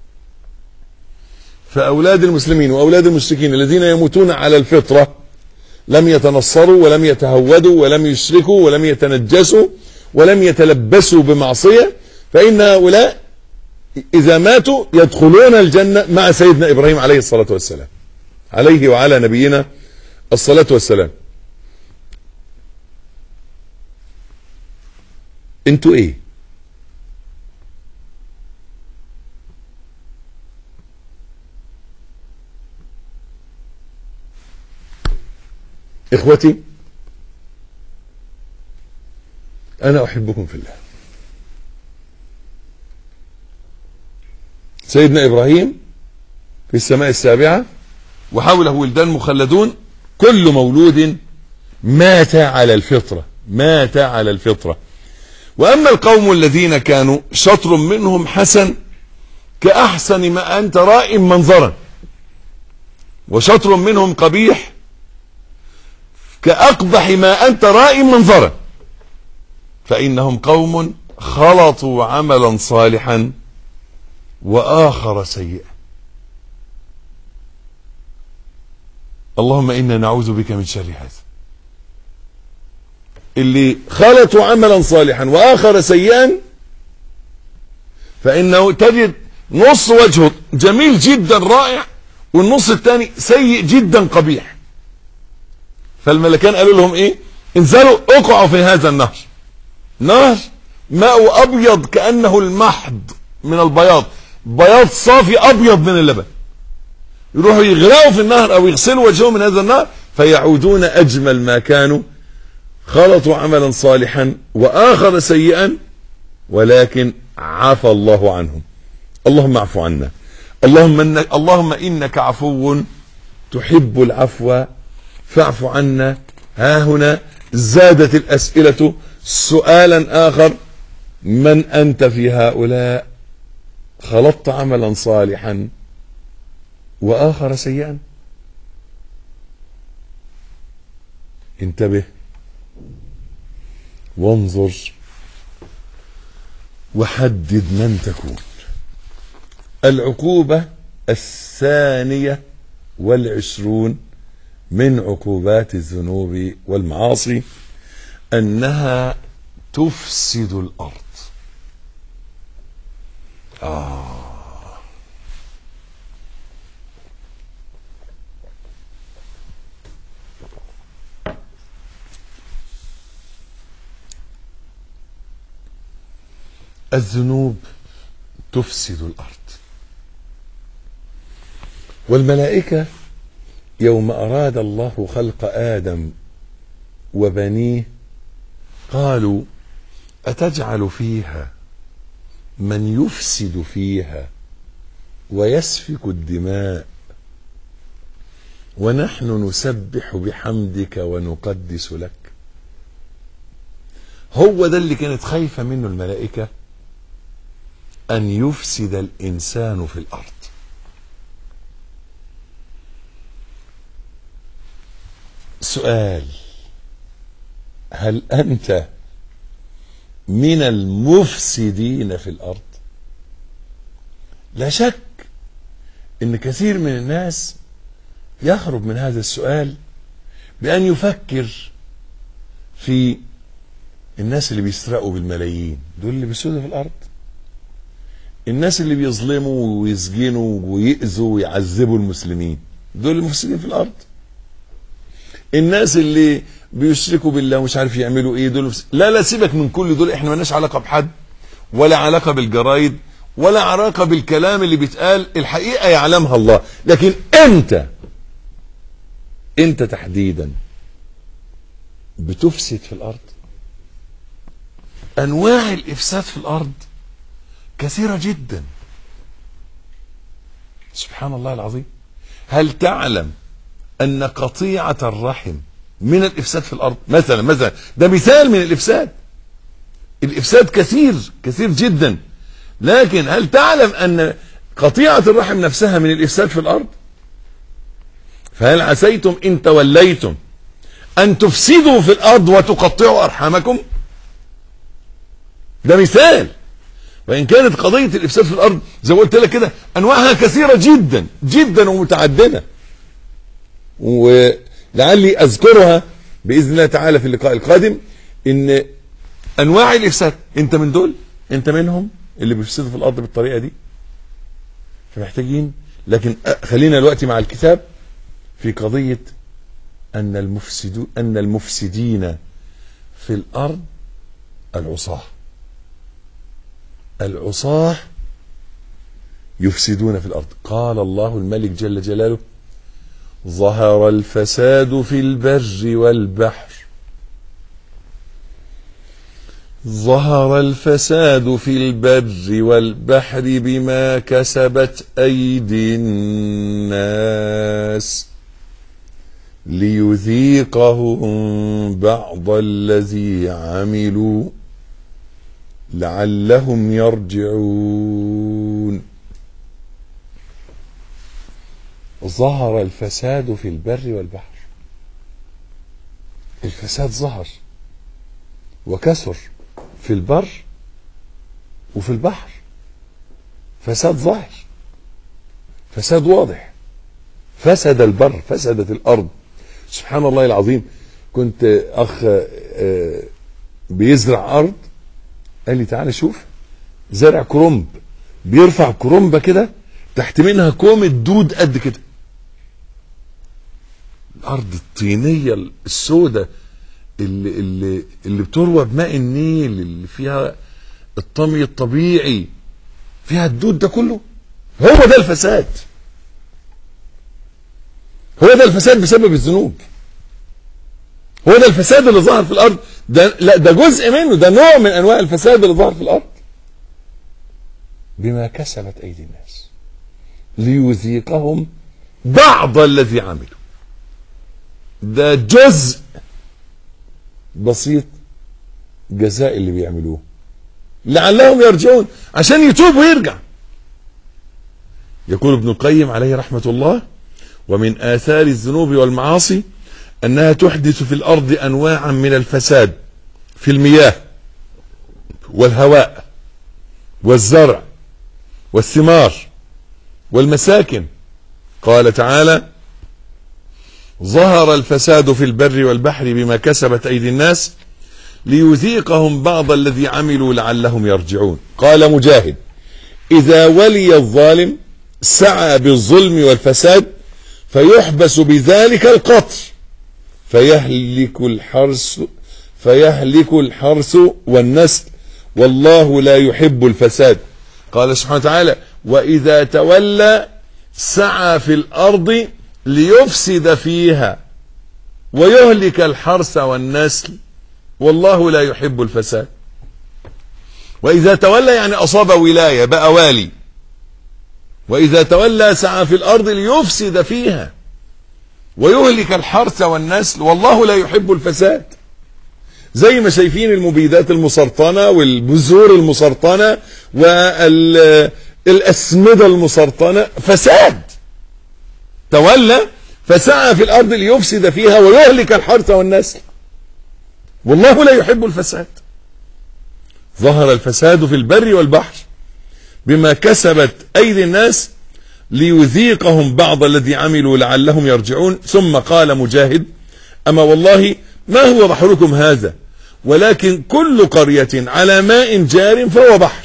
فأولاد المسلمين وأولاد المشركين الذين يموتون على الفطرة لم يتنصروا ولم يتهودوا ولم يشركوا ولم يتنجسوا ولم يتلبسوا بمعصية، فإن هؤلاء إذا ماتوا يدخلون الجنة مع سيدنا إبراهيم عليه الصلاة والسلام، عليه وعلى نبينا الصلاة والسلام. انتوا ايه؟ اخوتي انا احبكم في الله. سيدنا إبراهيم في السماء السابعة وحوله ولدان مخلدون، كل مولود مات على الفطرة، مات على الفطرة. وأما القوم الذين كانوا شطر منهم حسن كأحسن ما أنت رائم منظرا، وشطر منهم قبيح كأقبح ما أنت رائم منظرا، فإنهم قوم خلطوا عملا صالحا وآخر سيئا. اللهم إنا نعوذ بك من شر هذا. اللي خلطوا عملا صالحا وآخر سيئا، فإنه تجد نص وجهه جميل جدا رائع والنص الثاني سيء جدا قبيح. فالملكان قالوا لهم ايه؟ انزلوا اقعوا في هذا النهر، نهر ماء أبيض كأنه المحض من البياض، بياض صافي أبيض من اللبن. يروحوا يغرقوا في النهر أو يغسلوا وجههم من هذا النهر فيعودون أجمل ما كانوا. خلطوا عملا صالحا وآخر سيئا ولكن عفى الله عنهم. اللهم اعف عنا. اللهم إنك, اللهم إنك عفو تحب العفو فاعف عنا. ها هنا زادت الأسئلة سؤالا آخر: من أنت في هؤلاء؟ خلطت عملا صالحا وآخر سيئا. انتبه وانظر وحدد من تكون. العقوبة الثانية والعشرون من عقوبات الذنوب والمعاصي أنها تفسد الأرض. آه الذنوب تفسد الأرض. والملائكة يوم أراد الله خلق آدم وبنيه قالوا أتجعل فيها من يفسد فيها ويسفك الدماء ونحن نسبح بحمدك ونقدس لك. هو ده اللي كانت خايفة منه الملائكة، أن يفسد الإنسان في الأرض. سؤال: هل أنت من المفسدين في الأرض؟ لا شك إن كثير من الناس يخرج من هذا السؤال بأن يفكر في الناس اللي بيسرقوا بالملايين، دول اللي بيسودوا في الأرض. الناس اللي بيظلموا ويسجنوا ويأذوا ويعذبوا المسلمين، دول المفسدين في الأرض. الناس اللي بيشركوا بالله ومش عارف يعملوا ايه، دول لا لا سيبك من كل دول، احنا مالناش علاقة بحد ولا علاقة بالجرايد ولا علاقة بالكلام اللي بيتقال، الحقيقة يعلمها الله. لكن انت انت تحديدا بتفسد في الأرض. أنواع الإفساد في الأرض كثيرة جدا، سبحان الله العظيم. هل تعلم أن قطيعة الرحم من الإفساد في الأرض؟ مثلا مثلا ده مثال من الإفساد. الإفساد كثير كثير جدا، لكن هل تعلم أن قطيعة الرحم نفسها من الإفساد في الأرض؟ فهل عسيتم إن توليتم أن تفسدوا في الأرض وتقطعوا أرحامكم؟ ده مثال. وإن كانت قضية الإفساد في الأرض زي ما قلت لك كده أنواعها كثيرة جدا جدا ومتعددة، ولعلي أذكرها بإذن الله تعالى في اللقاء القادم. إن أنواع الإفساد أنت من دول، أنت منهم اللي بيفسدوا في الأرض بالطريقة دي، فمحتاجين. لكن خلينا دلوقتي مع الكتاب في قضية أن المفسدون أن المفسدين في الأرض العصاة. العصاة يفسدون في الأرض. قال الله الملك جل جلاله: ظهر الفساد في البر والبحر ظهر الفساد في البر والبحر بما كسبت أيدي الناس ليذيقهم بعض الذي عملوا لعلهم يرجعون. ظهر الفساد في البر والبحر. الفساد ظهر وكسر في البر وفي البحر، فساد ظاهر، فساد واضح. فسد البر، فسدت الأرض. سبحان الله العظيم. كنت أخ بيزرع أرض، قال لي تعالى شوف زرع كرنب، بيرفع كرنبة كده تحت منها كومة دود قد كده. الأرض الطينية السوداء اللي, اللي, اللي بتروى بماء النيل، اللي فيها الطمي الطبيعي، فيها الدود ده كله. هو ده الفساد، هو ده الفساد بسبب الذنوب. هو ده الفساد اللي ظهر في الأرض. ده لا ده جزء منه، ده نوع من أنواع الفساد اللي ظهر في الأرض بما كسبت أيدي الناس ليذيقهم بعض الذي عملوا. ده جزء بسيط جزاء اللي بيعملوه لعلهم يرجعون، عشان يتوب ويرجع. يقول ابن القيم عليه رحمة الله: ومن آثار الذنوب والمعاصي أنها تحدث في الأرض أنواعا من الفساد في المياه والهواء والزرع والثمار والمساكن. قال تعالى: ظهر الفساد في البر والبحر بما كسبت أيدي الناس ليذيقهم بعض الذي عملوا لعلهم يرجعون. قال مجاهد: إذا ولي الظالم سعى بالظلم والفساد فيحبس بذلك القطر فيهلك الحرث فيهلك الحرث والنسل والله لا يحب الفساد. قال سبحانه وتعالى: وإذا تولى سعى في الأرض ليفسد فيها ويهلك الحرث والنسل والله لا يحب الفساد. وإذا تولى يعني أصاب ولاية بقى والي. وإذا تولى سعى في الأرض ليفسد فيها ويهلك الحرث والنسل والله لا يحب الفساد. زي ما شايفين المبيدات المسرطنة والبذور المسرطنة والأسمدة المسرطنة فساد. تولى فسعى في الأرض ليفسد فيها ويهلك الحرث والنسل والله لا يحب الفساد. ظهر الفساد في البر والبحر بما كسبت أيدي الناس ليذيقهم بعض الذي عملوا لعلهم يرجعون. ثم قال مجاهد: أما والله ما هو بحركم هذا ولكن كل قرية على ماء جار فهو بحر.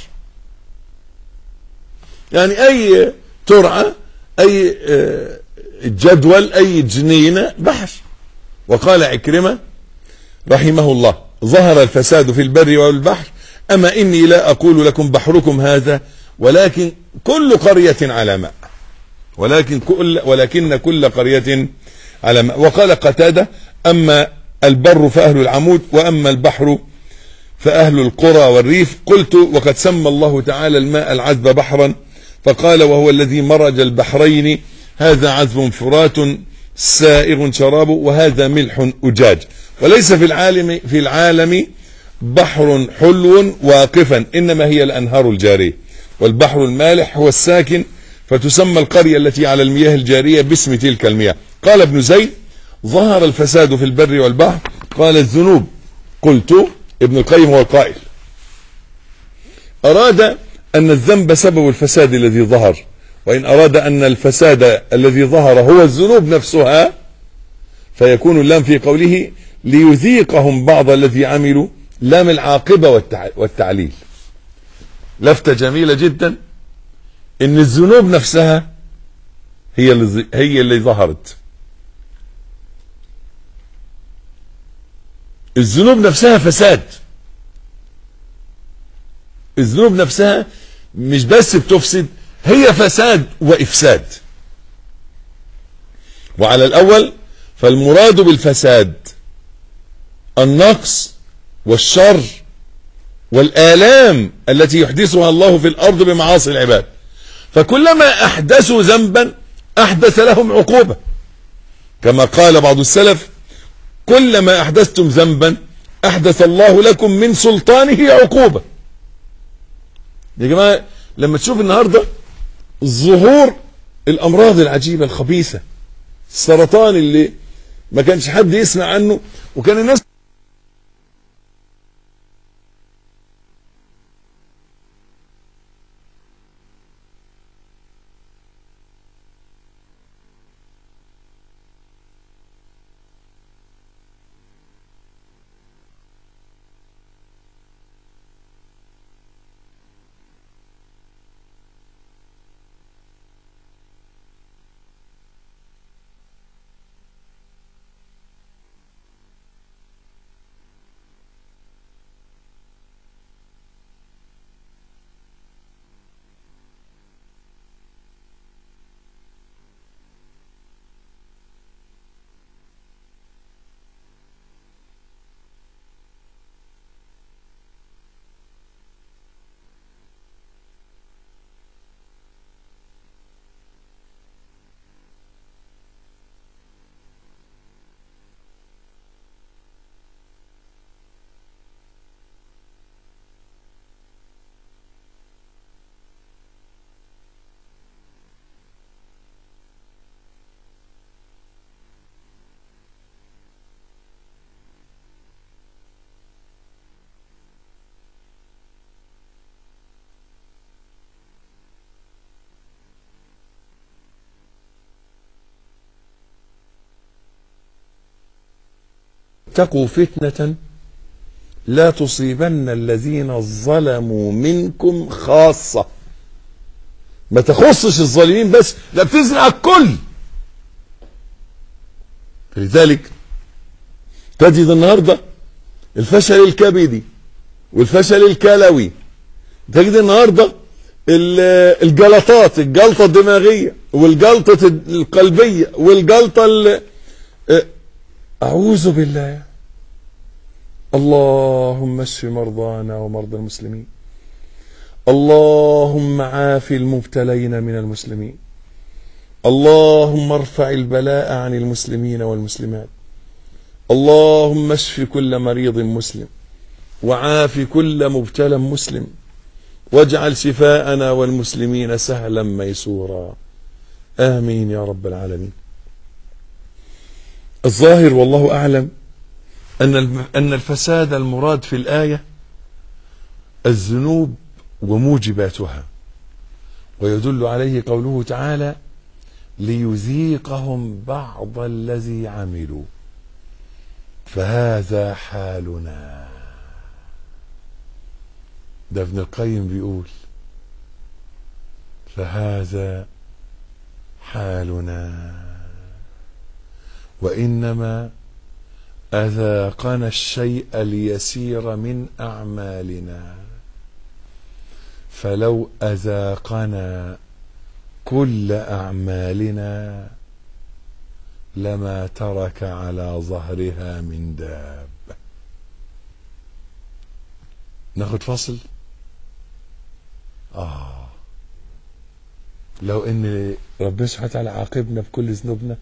يعني أي ترعة أي جدول أي جنينة بحر. وقال عكرمة رحمه الله: ظهر الفساد في البر والبحر أما إني لا أقول لكم بحركم هذا ولكن كل قرية على ماء ولكن كل ولكن كل قرية على ماء. وقال قتادة: أما البر فأهل العمود وأما البحر فأهل القرى والريف. قلت: وقد سمى الله تعالى الماء العذب بحرا فقال: وهو الذي مرج البحرين هذا عذب فرات سائغ شرابه وهذا ملح أجاج. وليس في العالم في العالم بحر حلو واقفا إنما هي الأنهار الجارية والبحر المالح هو الساكن فتسمى القرية التي على المياه الجارية باسم تلك المياه. قال ابن زيد: ظهر الفساد في البر والبحر. قال: الذنوب. قلت: ابن القيم هو القائل. أراد أن الذنب سبب الفساد الذي ظهر، وإن أراد أن الفساد الذي ظهر هو الذنوب نفسها فيكون اللام في قوله ليذيقهم بعض الذي عملوا لام العاقبة والتعليل. لفتة جميلة جدا ان الذنوب نفسها هي اللي هي اللي ظهرت. الذنوب نفسها فساد. الذنوب نفسها مش بس بتفسد، هي فساد وإفساد. وعلى الأول فالمراد بالفساد النقص والشر والآلام التي يحدثها الله في الأرض بمعاصي العباد. فكلما أحدثوا ذنبا أحدث لهم عقوبة، كما قال بعض السلف: كلما أحدثتم ذنبا أحدث الله لكم من سلطانه عقوبة. يا جماعة لما تشوف النهاردة ظهور الأمراض العجيبة الخبيثة، السرطان اللي ما كانش حد يسمع عنه وكان الناس واتقوا فتنة لا تصيبن الذين ظلموا منكم خاصة. ما تخصش الظالمين بس، لا بتنزل على الكل. لذلك تجد النهاردة الفشل الكبدي والفشل الكلوي، تجد النهاردة الجلطات، الجلطة الدماغية والجلطة القلبية والجلطة، أعوذ بالله. اللهم اشف مرضانا ومرضى المسلمين، اللهم عاف المبتلين من المسلمين، اللهم ارفع البلاء عن المسلمين والمسلمات، اللهم اشف كل مريض مسلم وعاف كل مبتلى مسلم، واجعل شفاءنا والمسلمين سهلا ميسورا، آمين يا رب العالمين. الظاهر والله أعلم أن أن الفساد المراد في الآية الذنوب وموجباتها، ويدل عليه قوله تعالى ليذيقهم بعض الذي عملوا، فهذا حالنا. ده ابن القيم بيقول فهذا حالنا، وإنما أذاقنا الشيء اليسير من أعمالنا، فلو أذاقنا كل أعمالنا لما ترك على ظهرها من دابة. ناخد فاصل. آه لو إن ربنا سبحانه وتعالى عاقبنا بكل ذنوبنا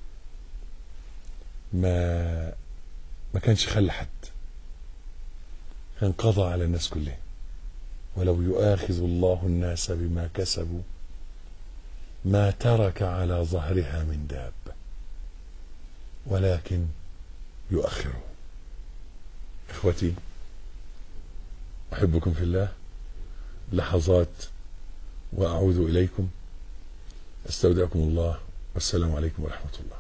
ما ما كانش خلى حد، كان قضى على الناس كلها. ولو يؤاخذ الله الناس بما كسبوا ما ترك على ظهرها من دابة ولكن يؤخره. إخوتي أحبكم في الله، لحظات وأعود إليكم، استودعكم الله، والسلام عليكم ورحمة الله.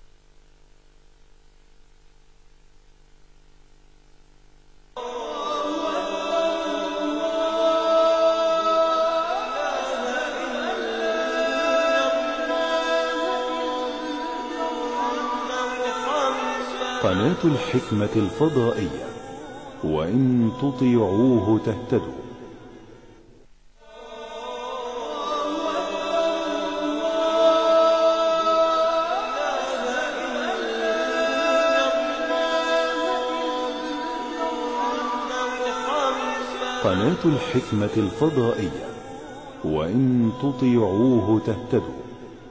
قناة الحكمة الفضائية، وإن تطيعوه تهتدوا. قناة الحكمة الفضائية، وإن تطيعوه تهتدوا.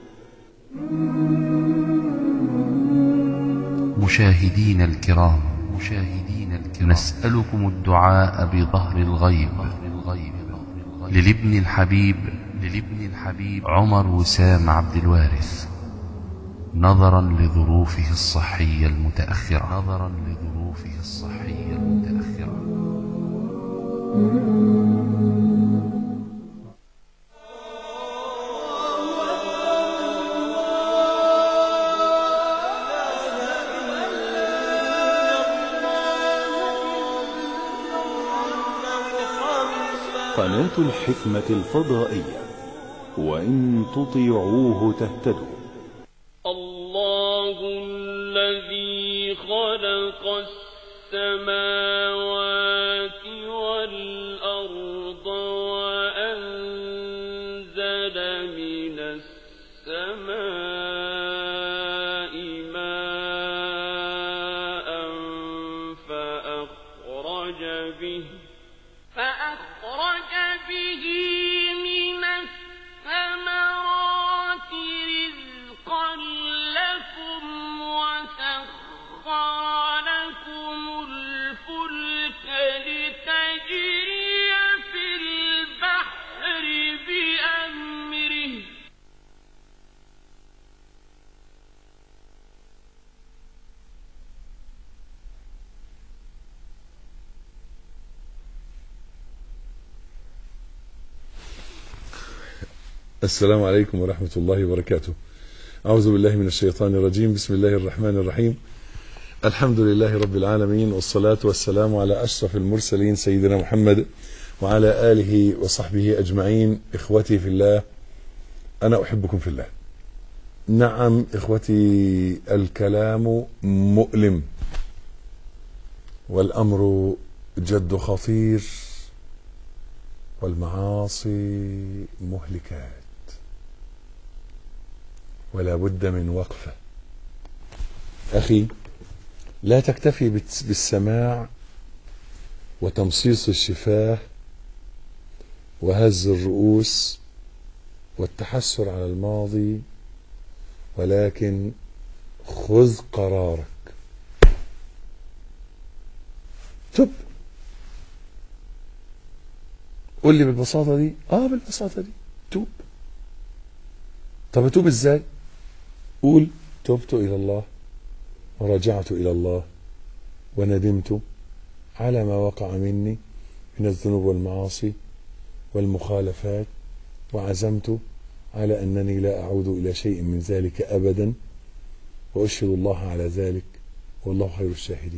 مشاهدين الكرام، مشاهدين الكرام، نسألكم الدعاء بظهر الغيب للابن الحبيب للابن الحبيب عمر وسام عبد الوارث، نظرا لظروفه الصحية المتأخرة نظرا لظروفه الصحية المتأخرة. قناة الحكمة الفضائية، وإن تطيعوه تهتدوا. الله الذي خلق السماوات والأرض وأنزل من السماء ماء فأخرج به فأخرج به من الثمرات رزقا لكم وسخر لكم الفلك لتجري في البحر بأمره السلام عليكم ورحمة الله وبركاته. أعوذ بالله من الشيطان الرجيم. بسم الله الرحمن الرحيم. الحمد لله رب العالمين، والصلاة والسلام على أشرف المرسلين سيدنا محمد وعلى آله وصحبه أجمعين. إخوتي في الله، أنا أحبكم في الله. نعم إخوتي، الكلام مؤلم والأمر جد خطير والمعاصي مهلكات، ولا بد من وقفة. أخي، لا تكتفي بالسماع وتمصيص الشفاه وهز الرؤوس والتحسر على الماضي، ولكن خذ قرارك. تب. قول لي بالبساطة دي؟ اه بالبساطة دي. توب. طب اتوب ازاي؟ قول: تبت الى الله ورجعت الى الله وندمت على ما وقع مني من الذنوب والمعاصي والمخالفات، وعزمت على أنني لا أعود إلى شيء من ذلك أبدا، وأشهد الله على ذلك والله خير الشاهدين.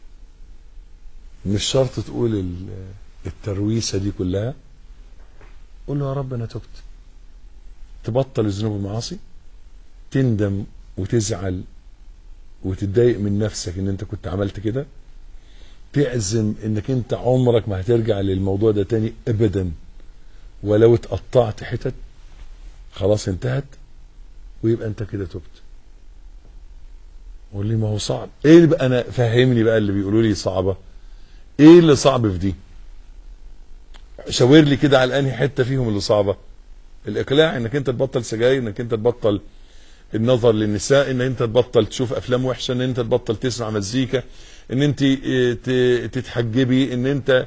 مش شرط تقول الترويسة دي كلها. قول له: يا رب أنا تبت. تبطل الذنوب والمعاصي، تندم وتزعل وتتضايق من نفسك ان انت كنت عملت كده، تعزم انك انت عمرك ما هترجع للموضوع ده تاني ابدا، ولو اتقطعت حتت خلاص انتهت، ويبقى انت كده تبت. قول لي: ما هو صعب. ايه اللي بقى؟ انا فهمني بقى اللي بيقولوا لي صعبة. ايه اللي صعب في دي؟ شاور لي كده على انهي حتة فيهم اللي صعبة. الاقلاع، انك انت تبطل سجاير، انك انت تبطل النظر للنساء، ان انت تبطل تشوف افلام وحشة، ان انت تبطل تسمع مزيكا، ان انت تتحجبي، ان انت.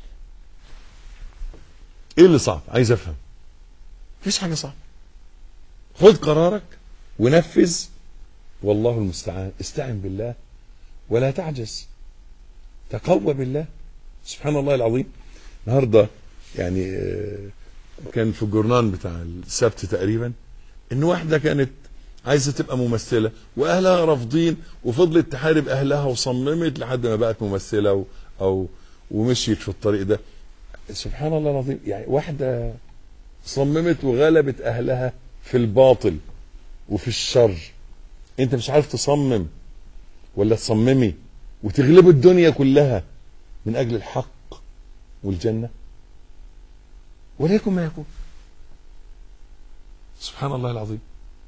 ايه اللي صعب؟ عايز افهم. مفيش حاجة صعبة. خد قرارك ونفذ، والله المستعان. استعن بالله ولا تعجز، تقوى بالله. سبحان الله العظيم. النهارده يعني كان في الجورنال بتاع السبت تقريبا ان واحدة كانت عايزة تبقى ممثلة واهلها رافضين، وفضلت تحارب اهلها وصممت لحد ما بقت ممثلة و... او ومشيت في الطريق ده. سبحان الله العظيم. يعني واحدة صممت وغلبت اهلها في الباطل وفي الشر. انت مش عارف تصمم ولا تصممي وتغلبوا الدنيا كلها من اجل الحق والجنة؟ وليكن ما يكون. سبحان الله العظيم.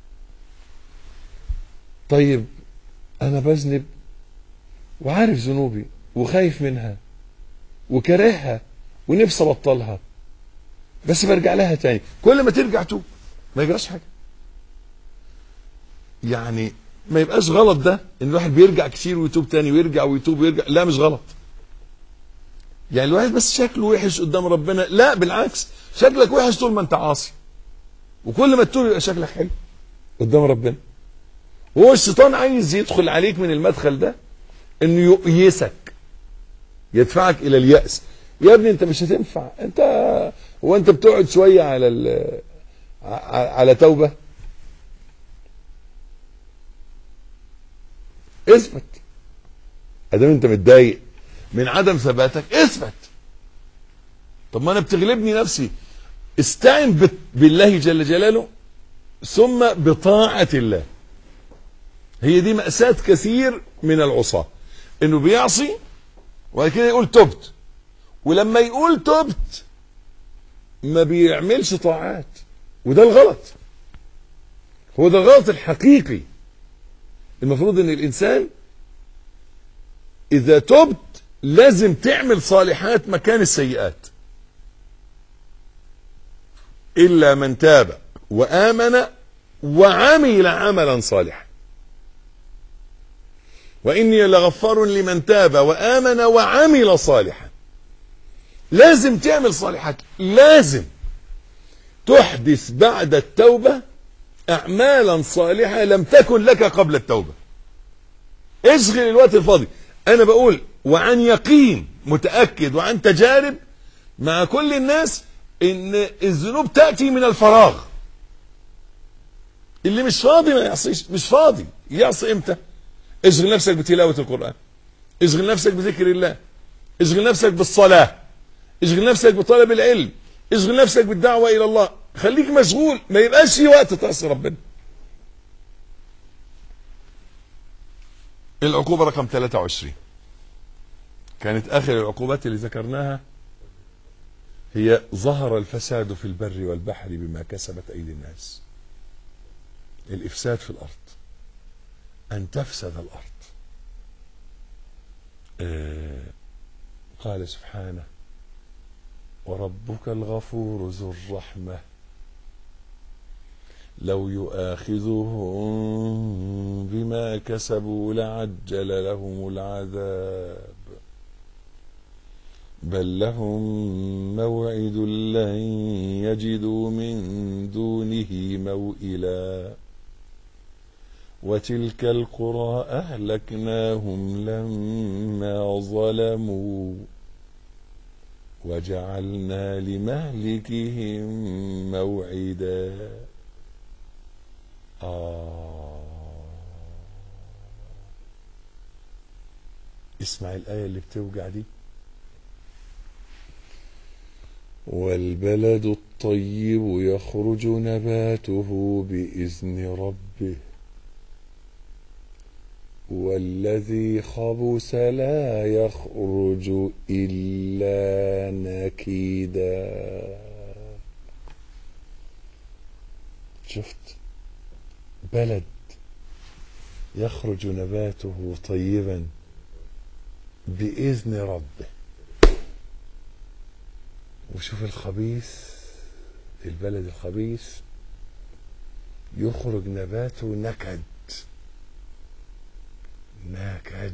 طيب انا بذنب وعارف ذنوبي وخايف منها وكرهها ونفسي ابطلها، بس برجع لها تاني. كل ما ترجع توب، ما يجراش حاجه. يعني ما يبقاش غلط ده ان الواحد بيرجع كتير ويتوب تاني ويرجع ويتوب ويرجع. لا، مش غلط. يعني الواحد بس شكله وحش قدام ربنا. لا بالعكس، شكلك وحش طول ما انت عاصي، وكل ما تتوب يبقى شكلك حلو قدام ربنا. وهو الشيطان عايز يدخل عليك من المدخل ده انه يؤيسك، يدفعك الى اليأس. يا ابني انت مش هتنفع. انت هو انت بتقعد شويه على على توبه؟ اثبت. ادام انت متضايق من عدم ثباتك، اثبت. طب ما انا بتغلبني نفسي. استعن بالله جل جلاله ثم بطاعة الله. هي دي مأساة كثير من العصاة، انه بيعصي وبعد كده يقول تبت، ولما يقول تبت ما بيعملش طاعات، وده الغلط. هو ده الغلط الحقيقي. المفروض ان الانسان اذا تبت لازم تعمل صالحات مكان السيئات. الا من تاب وآمن وعمل عملا صالحا واني لغفار لمن تاب وآمن وعمل صالحا. لازم تعمل صالحات، لازم تحدث بعد التوبة اعمالا صالحة لم تكن لك قبل التوبة. اشغل الوقت الفاضي. انا بقول وعن يقين متأكد وعن تجارب مع كل الناس ان الذنوب تأتي من الفراغ. اللي مش فاضي ما يعصيش. مش فاضي يعصي امتى؟ اشغل نفسك بتلاوة القرآن، اشغل نفسك بذكر الله، اشغل نفسك بالصلاة، اشغل نفسك بطلب العلم، اشغل نفسك بالدعوة إلى الله. خليك مشغول، ما يبقاش في وقت تعصي ربنا. العقوبة رقم ثلاثة وعشرين كانت آخر العقوبات اللي ذكرناها، هي ظهر الفساد في البر والبحر بما كسبت أيدي الناس. الإفساد في الأرض، أن تفسد الأرض. آه قال سبحانه: وربك الغفور ذو الرحمة لو يؤاخذهم بما كسبوا لعجل لهم العذاب بل لهم موعد لن يجدوا من دونه موئلا وتلك القرى أهلكناهم لما ظلموا وجعلنا لمهلكهم موعدا. آه اسمع الآية اللي بتوجع دي: والبلد الطيب يخرج نباته بإذن ربه والذي خبث لا يخرج إلا نكدا. شفت؟ بلد يخرج نباته طيبا بإذن ربه، وشوف الخبيث، البلد الخبيث يخرج نباته نكد نكد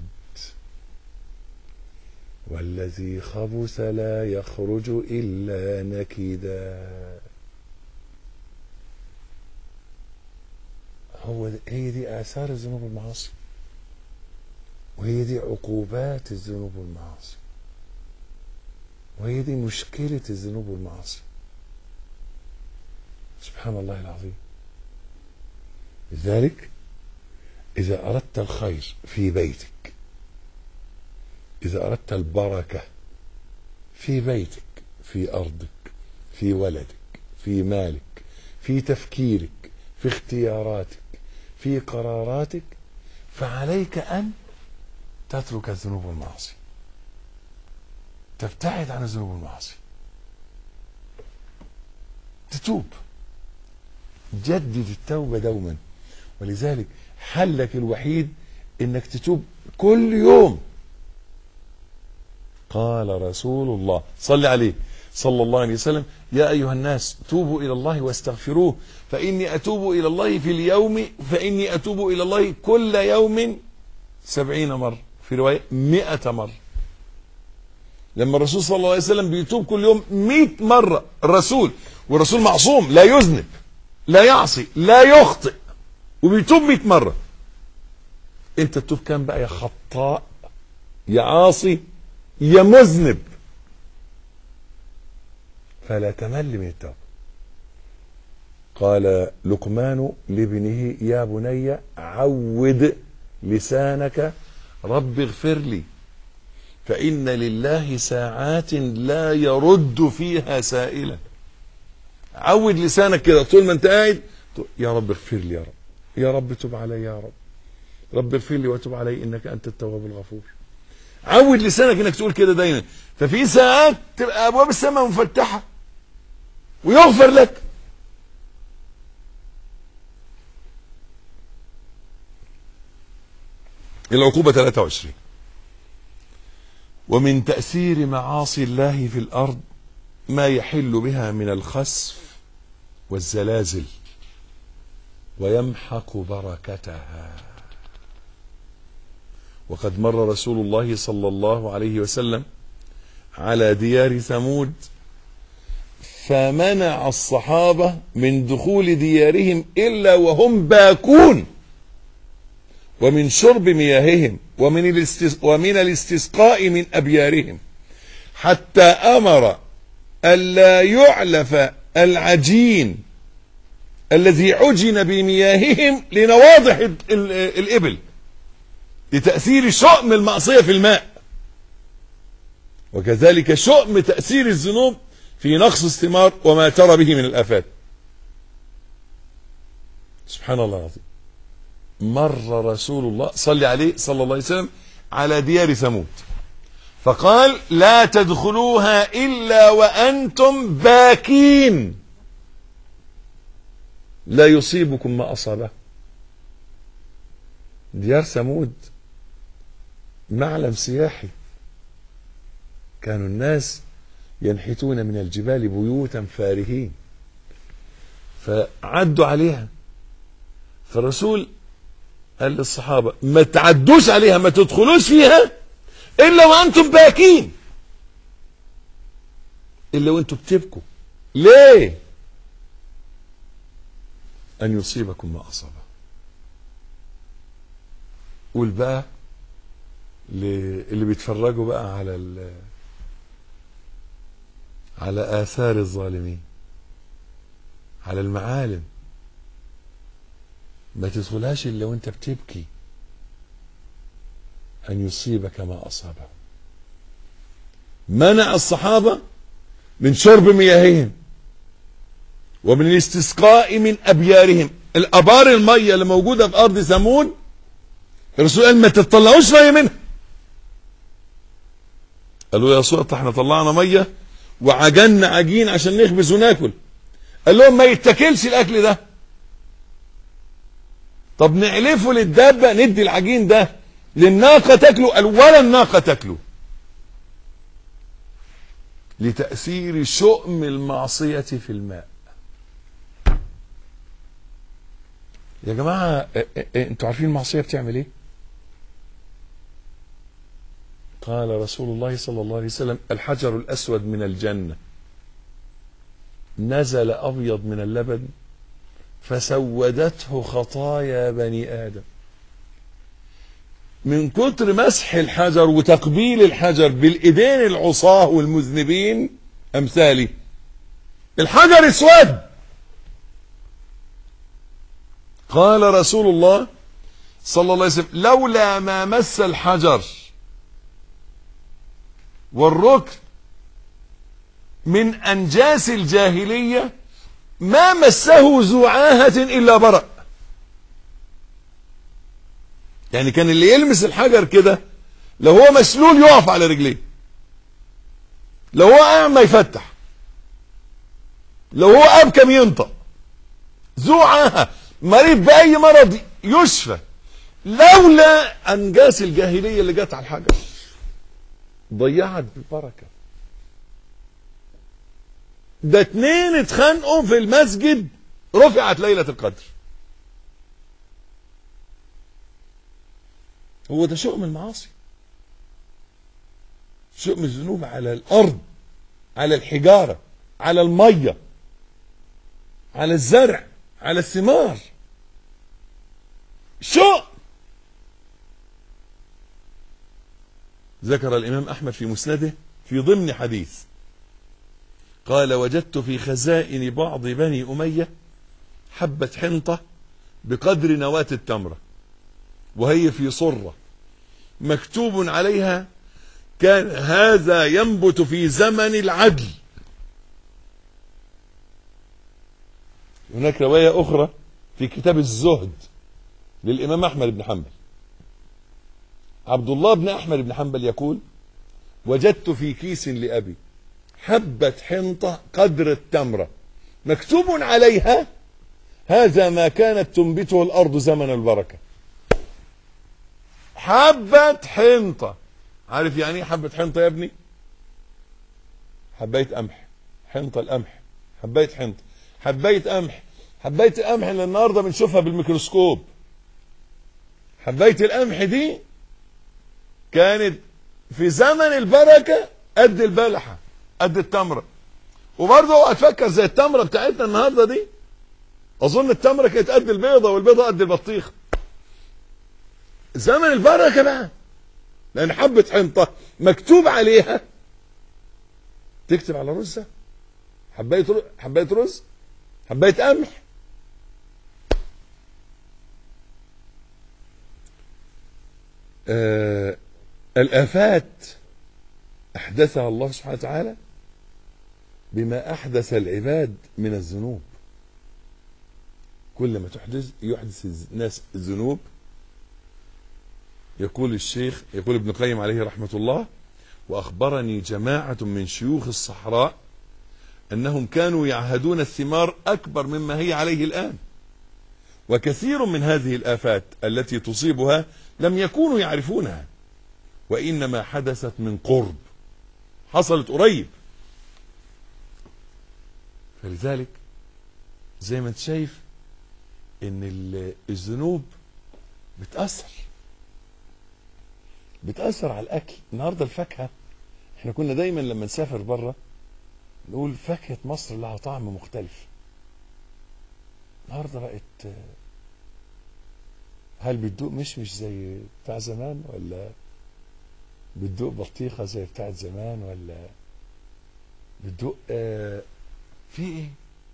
والذي خبث لا يخرج إلا نكدا. هو هي دي آثار الذنوب والمعاصي، وهي دي عقوبات الذنوب والمعاصي، وهي دي مشكلة الذنوب والمعاصي. سبحان الله العظيم. لذلك إذا أردت الخير في بيتك، إذا أردت البركة في بيتك، في أرضك، في ولدك، في مالك، في تفكيرك، في اختياراتك، في قراراتك، فعليك أن تترك الذنوب والمعاصي، تبتعد عن الذنوب والمعاصي، تتوب، جدد التوبة دوما. ولذلك حلك الوحيد انك تتوب كل يوم. قال رسول الله صلى عليه صلى الله عليه وسلم: يا أيها الناس توبوا إلى الله واستغفروه فإني أتوب إلى الله في اليوم فإني أتوب إلى الله كل يوم سبعين مرة، في رواية مئة مرة. لما الرسول صلى الله عليه وسلم بيتوب كل يوم مئة مرة، الرسول، والرسول معصوم لا يذنب لا يعصي لا يخطئ، وبيتوب مئة مرة. انت تتوب كام بقى يا خطاء يا عاصي يا مذنب؟ فلا تمل من التوبة. قال لقمان لابنه: يا بني عود لسانك رب اغفر لي فإن لله ساعات لا يرد فيها سائلا. عود لسانك كده طول ما انت قاعد: يا رب اغفر لي، يا رب، يا رب تب علي، يا رب، رب اغفر لي وتب علي انك انت التواب الغفور. عود لسانك انك تقول كده دايما. ففي ساعات تبقى ابواب السماء مفتحه ويغفر لك. العقوبة ثلاثة وعشرين: ومن تأثير معاصي الله في الأرض ما يحل بها من الخسف والزلازل ويمحق بركتها. وقد مر رسول الله صلى الله عليه وسلم على ديار ثمود فمنع الصحابة من دخول ديارهم إلا وهم باكون، ومن شرب مياههم، ومن ومن الاستسقاء من أبيارهم، حتى أمر ألا يعلف العجين الذي عجن بمياههم لنواضح الإبل. لتأثير شؤم المعصية في الماء، وكذلك شؤم تأثير الذنوب في نقص الثمار وما ترى به من الآفات. سبحان الله العظيم. مر رسول الله صلى عليه صلى الله عليه وسلم على ديار ثمود فقال لا تدخلوها إلا وأنتم باكين لا يصيبكم ما أصابه. ديار ثمود معلم سياحي، كانوا الناس ينحتون من الجبال بيوتا فارهين، فعدوا عليها، فالرسول قال للصحابة ما تعدوش عليها، ما تدخلوش فيها إلا وأنتم باكين، إلا وأنتم بتبكوا. ليه؟ أن يصيبكم ما أصابه. قول بقى اللي بيتفرجوا بقى على على آثار الظالمين، على المعالم، ما تدخلهاش إلا وأنت بتبكي أن يصيبك ما أصابه. منع الصحابة من شرب مياههم ومن الاستسقاء من أبيارهم. الأبار المية اللي موجودة في أرض ثمود الرسول قال ما تطلعوش مية منها. قالوا يا سلطة احنا طلعنا مية وعجلنا عجين عشان نخبز وناكل. قال لهم ما يتاكلش الأكل ده. طب نعلفه للدابة، ندي العجين ده للناقة تاكله. قال ولا الناقة تاكله، لتأثير شؤم المعصية في الماء. يا جماعة انتوا عارفين المعصية بتعمل ايه؟ قال رسول الله صلى الله عليه وسلم الحجر الأسود من الجنة نزل أبيض من اللبن فسودته خطايا بني آدم. من كتر مسح الحجر وتقبيل الحجر بالإيدين العصاه والمذنبين أمثالي، الحجر اسود. قال رسول الله صلى الله عليه وسلم لولا ما مس الحجر والركن من أنجاس الجاهلية ما مسه ذو عاهة إلا برأ. يعني كان اللي يلمس الحجر كده لو هو مسلول يقف على رجليه، لو هو أعمى يفتح، لو هو أبكم ينطق، ذو عاهة مريض بأي مرض يشفى، لولا أنجاس الجاهلية اللي جت على الحجر ضيعت بالبركة. ده اتنين اتخانقوا في المسجد رفعت ليلة القدر. هو ده شؤم المعاصي، شؤم الذنوب على الأرض، على الحجارة، على المية، على الزرع، على الثمار. شؤم. ذكر الإمام أحمد في مسنده في ضمن حديث قال وجدت في خزائن بعض بني أمية حبة حنطة بقدر نواة التمرة وهي في صرة مكتوب عليها كان هذا ينبت في زمن العدل. هناك رواية أخرى في كتاب الزهد للإمام أحمد بن حنبل، عبد الله بن أحمد بن حنبل يقول وجدت في كيس لأبي حبة حنطة قدر التمرة مكتوب عليها هذا ما كانت تنبته الأرض زمن البركة. حبة حنطة. عارف يعني ايه حبة حنطة يا ابني؟ حباية قمح، حنطة القمح، حباية حنطة، حباية قمح. حباية القمح اللي النهارده بنشوفها بالميكروسكوب، حباية القمح دي كانت في زمن البركة قد البلحة، قد التمرة. وبرضه هتفكر زي التمرة بتاعتنا النهارده دي، اظن التمرة كانت قد البيضة والبيضة قد البطيخ. زمن البركة بقى، لان حبة حنطة مكتوب عليها، تكتب على رزة حباية رز، حباية رز، حباية قمح. آه الآفات أحدثها الله سبحانه وتعالى بما أحدث العباد من الذنوب. كل ما تحدث يحدث الناس الذنوب. يقول الشيخ يقول ابن القيم عليه رحمة الله: وأخبرني جماعة من شيوخ الصحراء أنهم كانوا يعهدون الثمار أكبر مما هي عليه الآن، وكثير من هذه الآفات التي تصيبها لم يكونوا يعرفونها، وإنما حدثت من قرب، حصلت قريب. فلذلك زي ما انت شايف ان الذنوب بتأثر بتأثر على الأكل. النهاردة الفاكهة، احنا كنا دايما لما نسافر بره نقول فاكهة مصر لها طعم مختلف. النهاردة بقت هل بتدوق مشمش زي بتاع زمان، ولا بتدوق بطيخة زي بتاع زمان، ولا بتدوق آه في ايه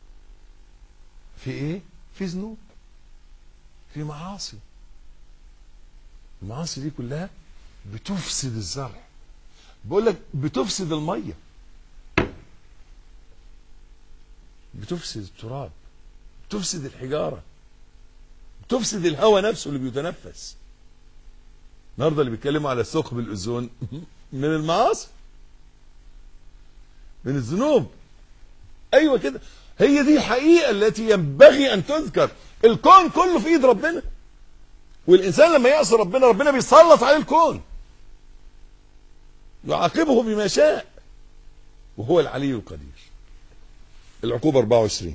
في ايه في ذنوب، في معاصي. المعاصي دي كلها بتفسد الزرع. بقول لك بتفسد الميه، بتفسد التراب، بتفسد الحجاره، بتفسد الهواء نفسه اللي بيتنفس. النهارده اللي بيتكلموا على ثقب الاوزون من المعاصي، من الذنوب. ايوه كده، هي دي الحقيقه التي ينبغي ان تذكر. الكون كله في ايد ربنا، والانسان لما يعصي ربنا ربنا بيسلط عليه الكون يعاقبه بما شاء، وهو العلي القدير. العقوبة أربعة وعشرين: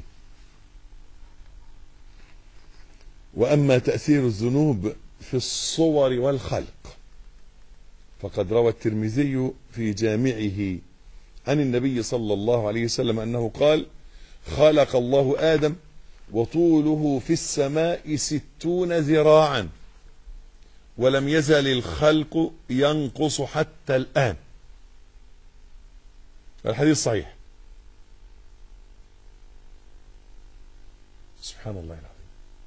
وأما تأثير الذنوب في الصور والخلق فقد روى الترمذي في جامعه عن النبي صلى الله عليه وسلم أنه قال: خلق الله آدم وطوله في السماء ستون ذراعا ولم يزل الخلق ينقص حتى الآن. الحديث صحيح. سبحان الله العظيم.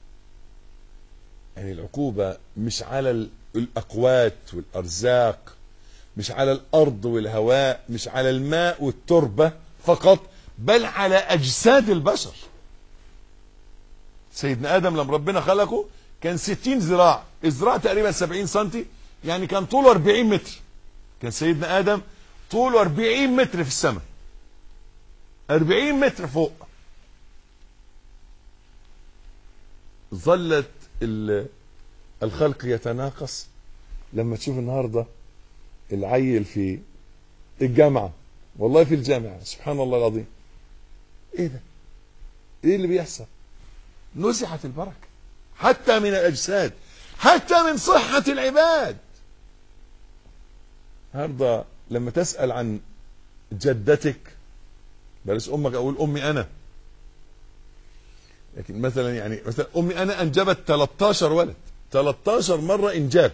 يعني العقوبة مش على الأقوات والأرزاق، مش على الأرض والهواء، مش على الماء والتربة فقط، بل على أجساد البشر. سيدنا آدم لما ربنا خلقه كان ستين ذراع، الذراع تقريبا سبعين سنتي، يعني كان طوله أربعين متر. كان سيدنا آدم طوله أربعين متر في السماء، أربعين متر فوق. ظلت الخلق يتناقص. لما تشوف النهارده العيل في الجامعة، والله في الجامعة، سبحان الله العظيم، ايه ده؟ ايه اللي بيحصل؟ نزعت البركة حتى من الأجساد، حتى من صحة العباد. النهارده لما تسأل عن جدتك، بلاش أمك، أقول أمي أنا، لكن مثلا يعني مثلا أمي أنا أنجبت ثلاثة عشر ولد، ثلاثة عشر مرة إنجاب.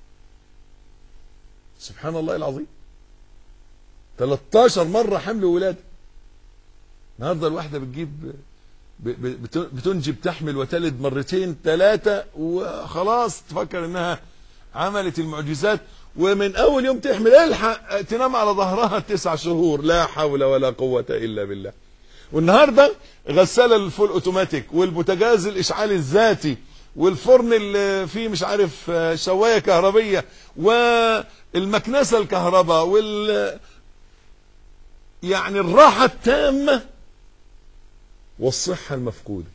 سبحان الله العظيم، ثلاثة عشر مرة حمل وولادة. النهارده الواحدة بتجيب بتنجب، تحمل وتلد مرتين ثلاثة وخلاص تفكر انها عملت المعجزات، ومن اول يوم تحمل الحق تنام على ظهرها تسع شهور. لا حول ولا قوة الا بالله. والنهارده غسالة الفول اوتوماتيك، والبوتاجاز الاشعال الذاتي، والفرن اللي فيه مش عارف شواية كهربية، والمكنسة الكهرباء، وال يعني الراحة التامة والصحة المفقودة.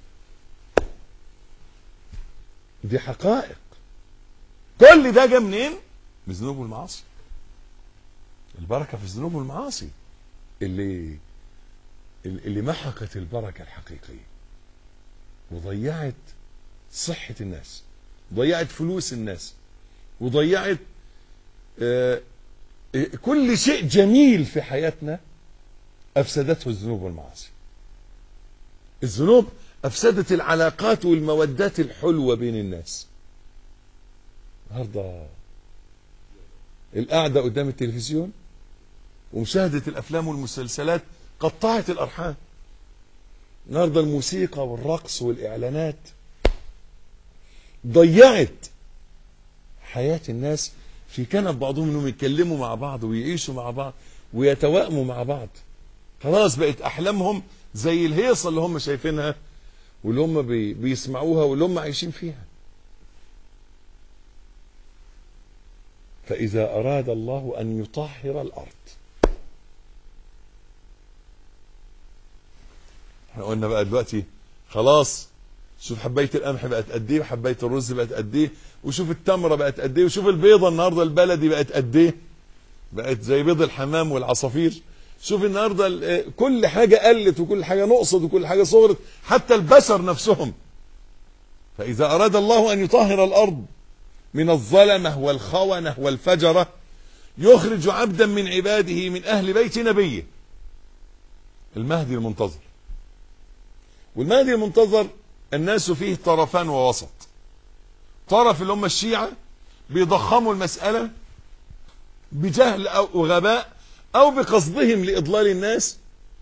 دي حقائق. كل ده جاء منين؟ من الذنوب والمعاصي. البركة في الذنوب والمعاصي اللي اللي محقت البركة الحقيقية، وضيعت صحة الناس، ضيعت فلوس الناس، وضيعت آه كل شيء جميل في حياتنا أفسدته الذنوب والمعاصي. الذنوب أفسدت العلاقات والمودات الحلوة بين الناس. النهارده القعدة قدام التلفزيون ومشاهدة الأفلام والمسلسلات قطعت الأرحام. النهارده الموسيقى والرقص والإعلانات ضيعت حياة الناس في كنف بعضهم انهم يتكلموا مع بعض ويعيشوا مع بعض ويتوائموا مع بعض. خلاص بقت احلامهم زي الهيصه اللي هم شايفينها واللي هم بي بيسمعوها واللي هم عايشين فيها. فإذا أراد الله أن يطهر الأرض، احنا قلنا بقى دلوقتي خلاص، شوف حباية القمح بقت قد ايه، وحباية الرز بقت قد ايه، وشوف التمرة بقت قد ايه، وشوف البيضة النهارده البلدي بقت قد ايه، بقت زي بيض الحمام والعصافير. شوف النهارده كل حاجة قلت وكل حاجة نقصت وكل حاجة صغرت، حتى البشر نفسهم. فإذا أراد الله أن يطهر الأرض من الظلمة والخونة والفجرة يخرج عبدا من عباده من أهل بيت نبيه المهدي المنتظر. والمهدي المنتظر الناس فيه طرفان ووسط. طرف اللي هم الشيعة بيضخموا المسألة بجهل أو غباء أو بقصدهم لإضلال الناس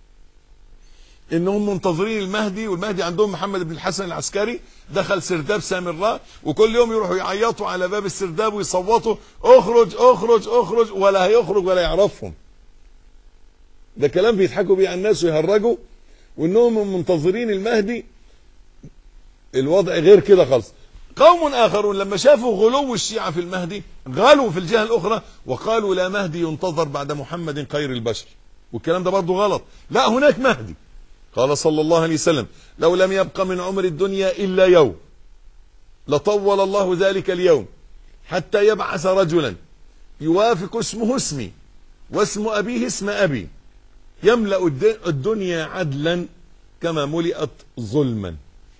إنهم منتظرين المهدي، والمهدي عندهم محمد بن الحسن العسكري دخل سرداب سامراء، وكل يوم يروحوا يعيطوا على باب السرداب ويصوتوا اخرج اخرج اخرج، ولا هيخرج ولا يعرفهم. ده كلام بيضحكوا بيه على الناس ويهرجوا، وانهم منتظرين المهدي. الوضع غير كده خالص. قوم اخرون لما شافوا غلو الشيعة في المهدي غلوا في الجهة الاخرى وقالوا لا مهدي ينتظر بعد محمد خير البشر. والكلام ده برضو غلط. لا، هناك مهدي. قال صلى الله عليه وسلم لو لم يبق من عمر الدنيا إلا يوم لطول الله ذلك اليوم حتى يبعث رجلا يوافق اسمه اسمي واسم أبيه اسم أبي يملأ الدنيا عدلا كما ملئت ظلما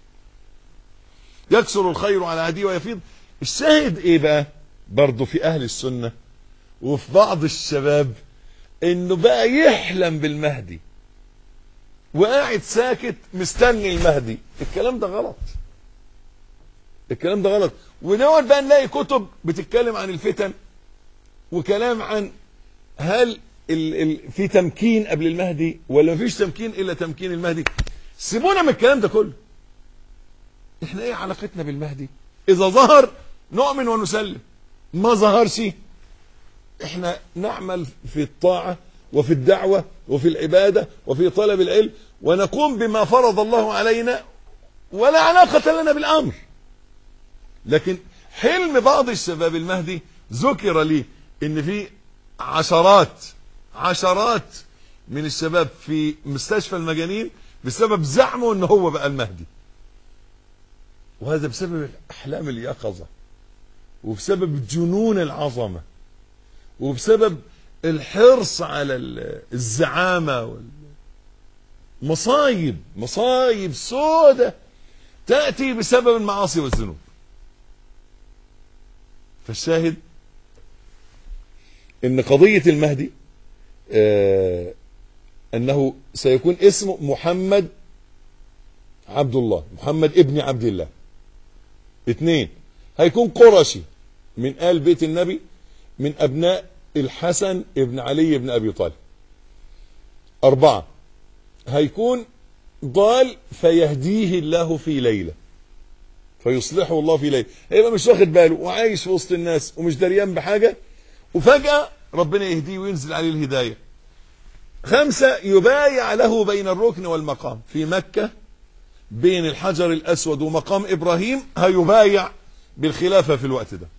يكسر الخير على عديه ويفيض. الشاهد ايه بقى برضو في أهل السنة وفي بعض الشباب انه بقى يحلم بالمهدي وقاعد ساكت مستني المهدي. الكلام ده غلط. الكلام ده غلط. ونقعد بقى نلاقي كتب بتتكلم عن الفتن وكلام عن هل ال ال في تمكين قبل المهدي ولا مفيش تمكين الا تمكين المهدي. سيبونا من الكلام ده كله. احنا ايه علاقتنا بالمهدي؟ اذا ظهر نؤمن ونسلم، ما ظهرش احنا نعمل في الطاعة وفي الدعوة وفي العبادة وفي طلب العلم ونقوم بما فرض الله علينا ولا علاقة لنا بالأمر. لكن حلم بعض الشباب المهدي ذكر لي ان في عشرات عشرات من الشباب في مستشفى المجانين بسبب زعمه ان هو بقى المهدي، وهذا بسبب احلام اليقظة وبسبب جنون العظمة وبسبب الحرص على الزعامة. مصايب مصايب سودة تأتي بسبب المعاصي والذنوب. فالشاهد ان قضية المهدي آه انه سيكون اسمه محمد عبد الله، محمد ابن عبد الله. اثنين، هيكون قرشي من آل بيت النبي من ابناء الحسن ابن علي ابن ابي طالب. اربعة، هيكون ضال فيهديه الله في ليلة، فيصلحه الله في ليلة. هيبقى مش واخد باله وعايش في وسط الناس ومش دريان بحاجة، وفجأة ربنا يهديه وينزل عليه الهداية. خمسة، يبايع له بين الركن والمقام في مكة، بين الحجر الأسود ومقام إبراهيم هيبايع بالخلافة في الوقت ده.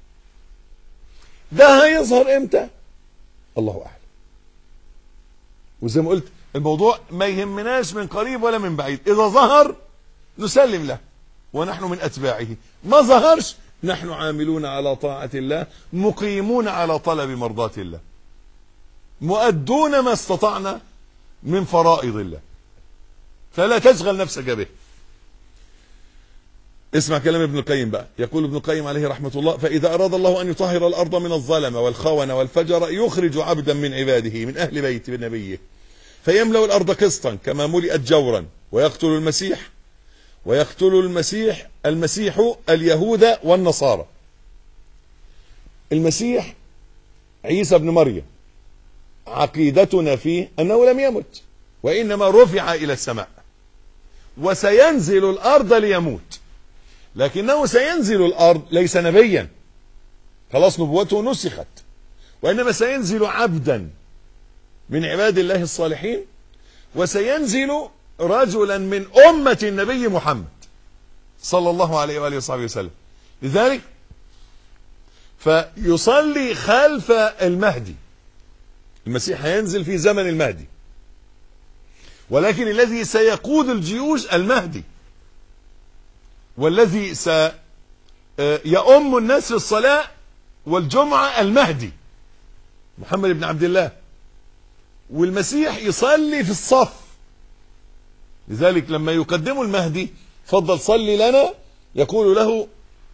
ده هيظهر امتى؟ الله أعلم. وزي ما قلت الموضوع ما يهمناش من قريب ولا من بعيد. إذا ظهر نسلم له ونحن من أتباعه، ما ظهرش نحن عاملون على طاعة الله، مقيمون على طلب مرضاة الله، مؤدون ما استطعنا من فرائض الله، فلا تشغل نفسك به. اسمع كلام ابن القيم بقى. يقول ابن القيم عليه رحمة الله: فإذا أراد الله أن يطهر الأرض من الظلم والخونة والفجر يخرج عبدا من عباده من أهل بيت نبيه فيملأ الأرض قسطا كما ملئت جورا ويقتل المسيح ويقتل المسيح المسيح اليهود والنصارى. المسيح عيسى ابن مريم عقيدتنا فيه أنه لم يمت وإنما رفع إلى السماء وسينزل الأرض ليموت، لكنه سينزل الأرض ليس نبيا، خلاص نبوته نسخت، وإنما سينزل عبدا من عباد الله الصالحين، وسينزل رجلا من أمة النبي محمد صلى الله عليه وآله وصحبه وسلم. لذلك فيصلي خلف المهدي. المسيح هينزل في زمن المهدي، ولكن الذي سيقود الجيوش المهدي، والذي سيؤم الناس في الصلاة والجمعة المهدي محمد بن عبد الله، والمسيح يصلي في الصف. لذلك لما يقدموا المهدي فضل صلي لنا، يقول له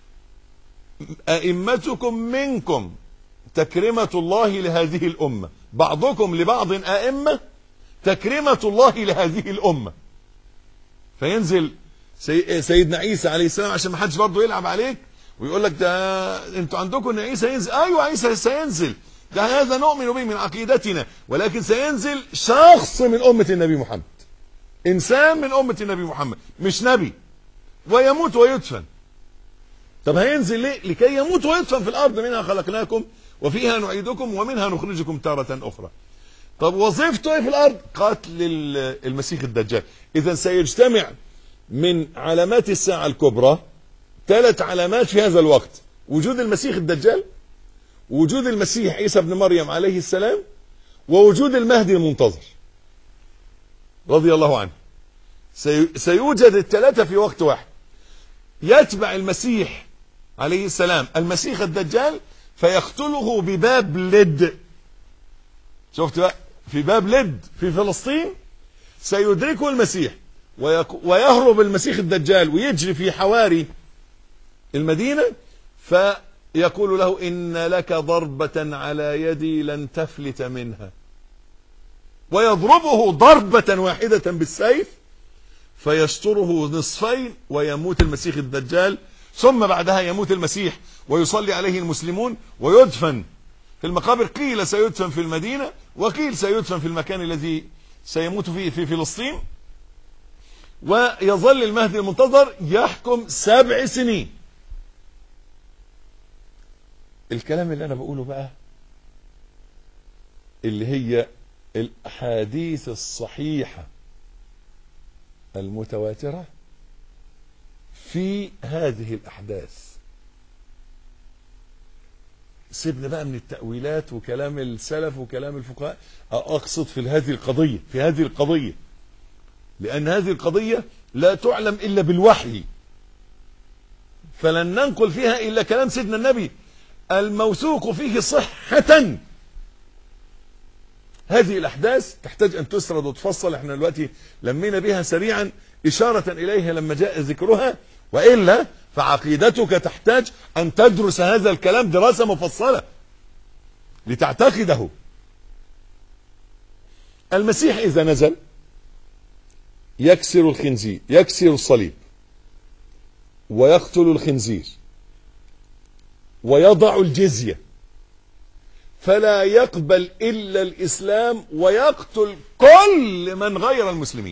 أئمتكم منكم تكرمة الله لهذه الأمة، بعضكم لبعض أئمة تكرمة الله لهذه الأمة. فينزل سي... سيدنا عيسى عليه السلام، عشان ما حدش برضه يلعب عليك ويقول لك ده انتوا عندكم ان عيسى ينزل. ايوه عيسى سينزل، ده هذا نؤمن به من عقيدتنا، ولكن سينزل شخص من أمة النبي محمد، إنسان من أمة النبي محمد، مش نبي، ويموت ويدفن. طب هينزل ليه؟ لكي يموت ويدفن في الأرض، منها خلقناكم وفيها نعيدكم ومنها نخرجكم تارة أخرى. طب وظيفته ايه في الأرض؟ قتل المسيح الدجال. إذا سيجتمع من علامات الساعة الكبرى ثلاث علامات في هذا الوقت: وجود المسيح الدجال، وجود المسيح عيسى بن مريم عليه السلام، ووجود المهدي المنتظر رضي الله عنه. سيوجد الثلاثة في وقت واحد. يتبع المسيح عليه السلام المسيح الدجال فيقتله بباب لد. شفت بقى؟ في باب لد في فلسطين سيدركه المسيح، ويهرب المسيح الدجال ويجري في حواري المدينة، فيقول له إن لك ضربة على يدي لن تفلت منها، ويضربه ضربة واحدة بالسيف فيشطره نصفين ويموت المسيح الدجال. ثم بعدها يموت المسيح ويصلي عليه المسلمون ويدفن في المقابر. قيل سيدفن في المدينة، وقيل سيدفن في المكان الذي سيموت فيه في فلسطين. ويظل المهدي المنتظر يحكم سبع سنين. الكلام اللي أنا بقوله بقى اللي هي الأحاديث الصحيحة المتواترة في هذه الأحداث. سيبنا بقى من التأويلات وكلام السلف وكلام الفقهاء، أقصد في هذه القضية في هذه القضية لأن هذه القضية لا تعلم إلا بالوحي، فلن ننقل فيها إلا كلام سيدنا النبي الموثوق فيه صحة. هذه الأحداث تحتاج أن تسرد وتفصل. احنا دلوقتي لمينا بها سريعا إشارة إليها لما جاء ذكرها، وإلا فعقيدتك تحتاج أن تدرس هذا الكلام دراسة مفصلة لتعتقده. المسيح إذا نزل يكسر الخنزير، يكسر الصليب ويقتل الخنزير ويضع الجزية، فلا يقبل إلا الإسلام، ويقتل كل من غير المسلمين.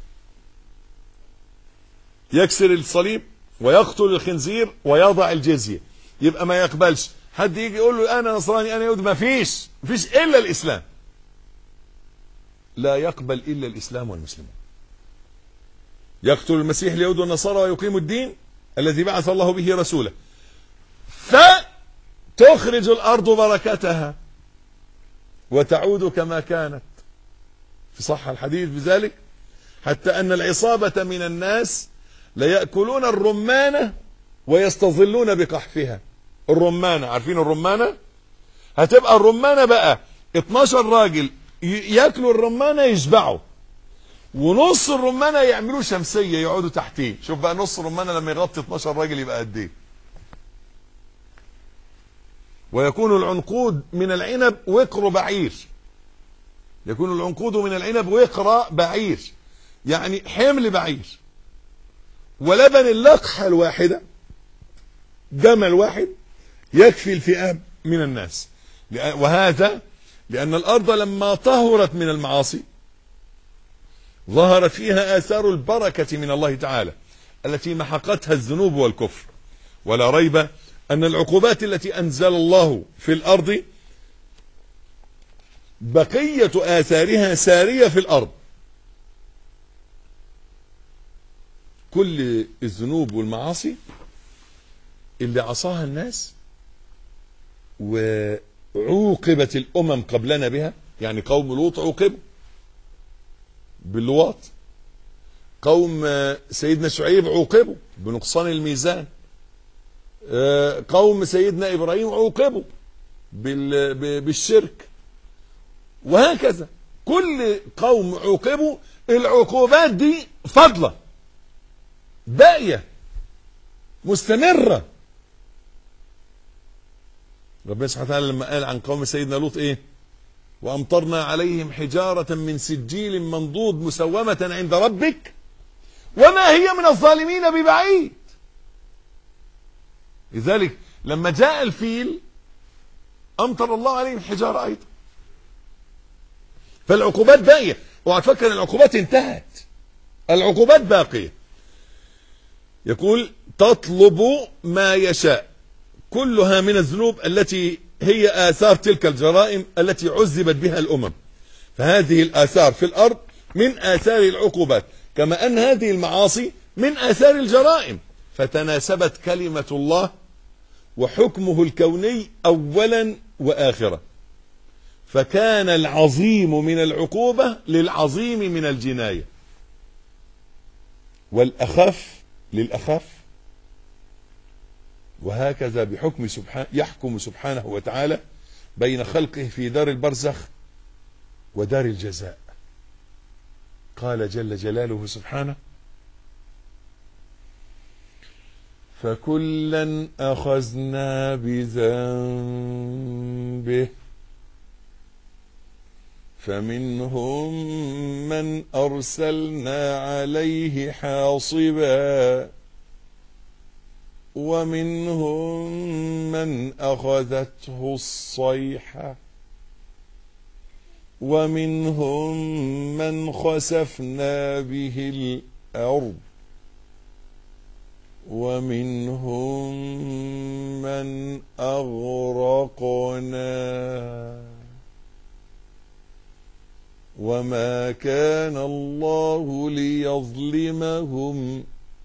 يكسر الصليب ويقتل الخنزير ويضع الجزية، يبقى ما يقبلش حد يجي يقول له أنا نصراني أنا يهودي، ما فيش ما فيش إلا الإسلام. لا يقبل إلا الإسلام والمسلمون. يقتل المسيح اليهود والنصارى ويقيم الدين الذي بعث الله به رسوله، فتخرج الأرض بركتها وتعود كما كانت. في صح الحديث بذلك، حتى أن العصابة من الناس ليأكلون الرمانة ويستظلون بقحفها. الرمانة، عارفين الرمانة؟ هتبقى الرمانة بقى اتناشر راجل يأكلوا الرمانة يشبعوا، ونص الرمانة يعملوا شمسية يقعدوا تحتيه. شوف بقى نص الرمانة لما يغطي اتناشر راجل يبقى قد ايه. ويكون العنقود من العنب وقر بعير، يكون العنقود من العنب وقر بعير، يعني حمل بعير. ولبن اللقحة الواحدة، جمل واحد يكفي الفئام من الناس. وهذا لأن الأرض لما طهرت من المعاصي ظهرت فيها آثار البركة من الله تعالى التي محقتها الذنوب والكفر. ولا ريب أن العقوبات التي أنزل الله في الأرض بقية آثارها سارية في الأرض. كل الذنوب والمعاصي اللي عصاها الناس وعوقبت الأمم قبلنا بها، يعني قوم لوط عوقبوا باللواط، قوم سيدنا شعيب عوقبوا بنقصان الميزان، قوم سيدنا إبراهيم عوقبوا بالشرك، وهكذا كل قوم عوقبوا. العقوبات دي فضلة باقية مستمرة. ربنا سبحانه وتعالى لما قال عن قوم سيدنا لوط ايه؟ وأمطرنا عليهم حجارة من سجيل منضود مسومة عند ربك وما هي من الظالمين ببعيد. لذلك لما جاء الفيل أمطر الله عليهم حجارة أيضا. فالعقوبات باقية، وأتفكر العقوبات انتهت، العقوبات باقية. يقول تطلب ما يشاء، كلها من الذنوب التي هي آثار تلك الجرائم التي عذبت بها الأمم. فهذه الآثار في الأرض من آثار العقوبات، كما أن هذه المعاصي من آثار الجرائم. فتناسبت كلمة الله وحكمه الكوني أولا وآخرا، فكان العظيم من العقوبة للعظيم من الجناية، والأخف للأخف، وهكذا بحكم سبحانه يحكم سبحانه وتعالى بين خلقه في دار البرزخ ودار الجزاء. قال جل جلاله سبحانه فكلا أخذنا بذنبه فمنهم من أرسلنا عليه حاصبا ومنهم من أخذته الصيحة ومنهم من خسفنا به الأرض ومنهم من أغرقنا وما كان الله ليظلمهم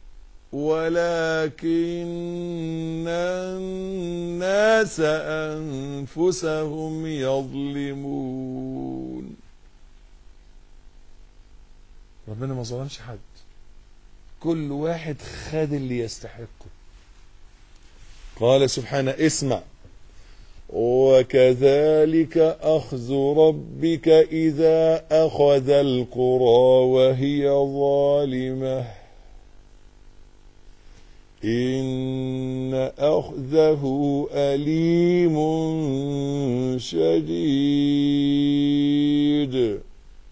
ولكن الناس أنفسهم يظلمون. ربنا ما ظلمش حد، كل واحد خد اللي يستحقه. قال سبحانه اسمع وكذلك أخذ ربك إذا أخذ القرى وهي ظالمة إن أخذه أليم شديد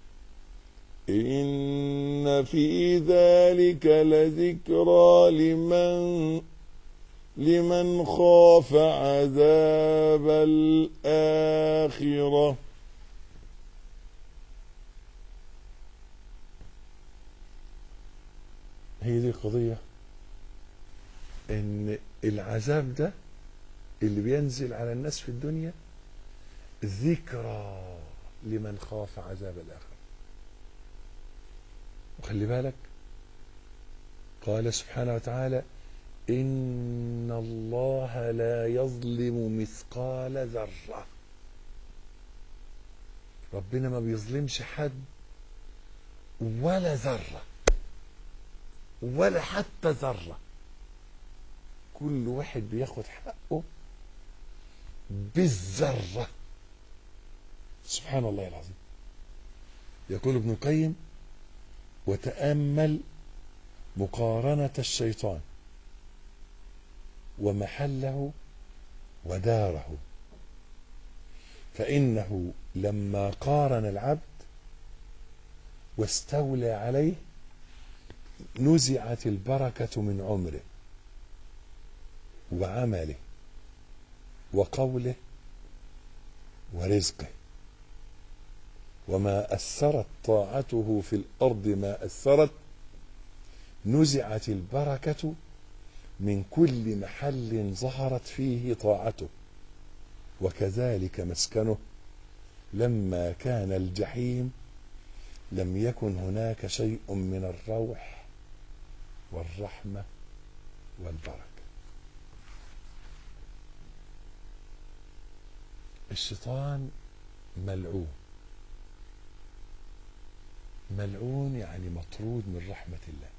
إن في ذلك لذكرى لمن لمن خاف عذاب الآخرة. هي دي القضية، ان العذاب ده اللي بينزل على الناس في الدنيا ذكرى لمن خاف عذاب الآخرة. وخلي بالك قال سبحانه وتعالى إن الله لا يظلم مثقال ذرة. ربنا ما بيظلمش حد ولا ذرة ولا حتى ذرة، كل واحد بياخد حقه بالذرة. سبحان الله العظيم. يقول ابن القيم وتأمل مقارنة الشيطان ومحله وداره، فإنه لما قارن العبد واستولى عليه نزعت البركة من عمره وعمله وقوله ورزقه، وما أثرت طاعته في الأرض ما أثرت نزعت البركة من كل محل ظهرت فيه طاعته، وكذلك مسكنه لما كان الجحيم لم يكن هناك شيء من الروح والرحمة والبركة. الشيطان ملعون، ملعون يعني مطرود من رحمة الله،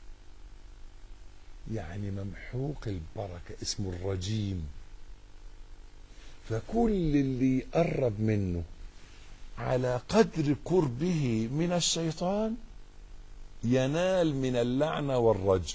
يعني ممحوق البركة، اسمه الرجيم. فكل اللي يقرب منه على قدر قربه من الشيطان ينال من اللعنة والرجم.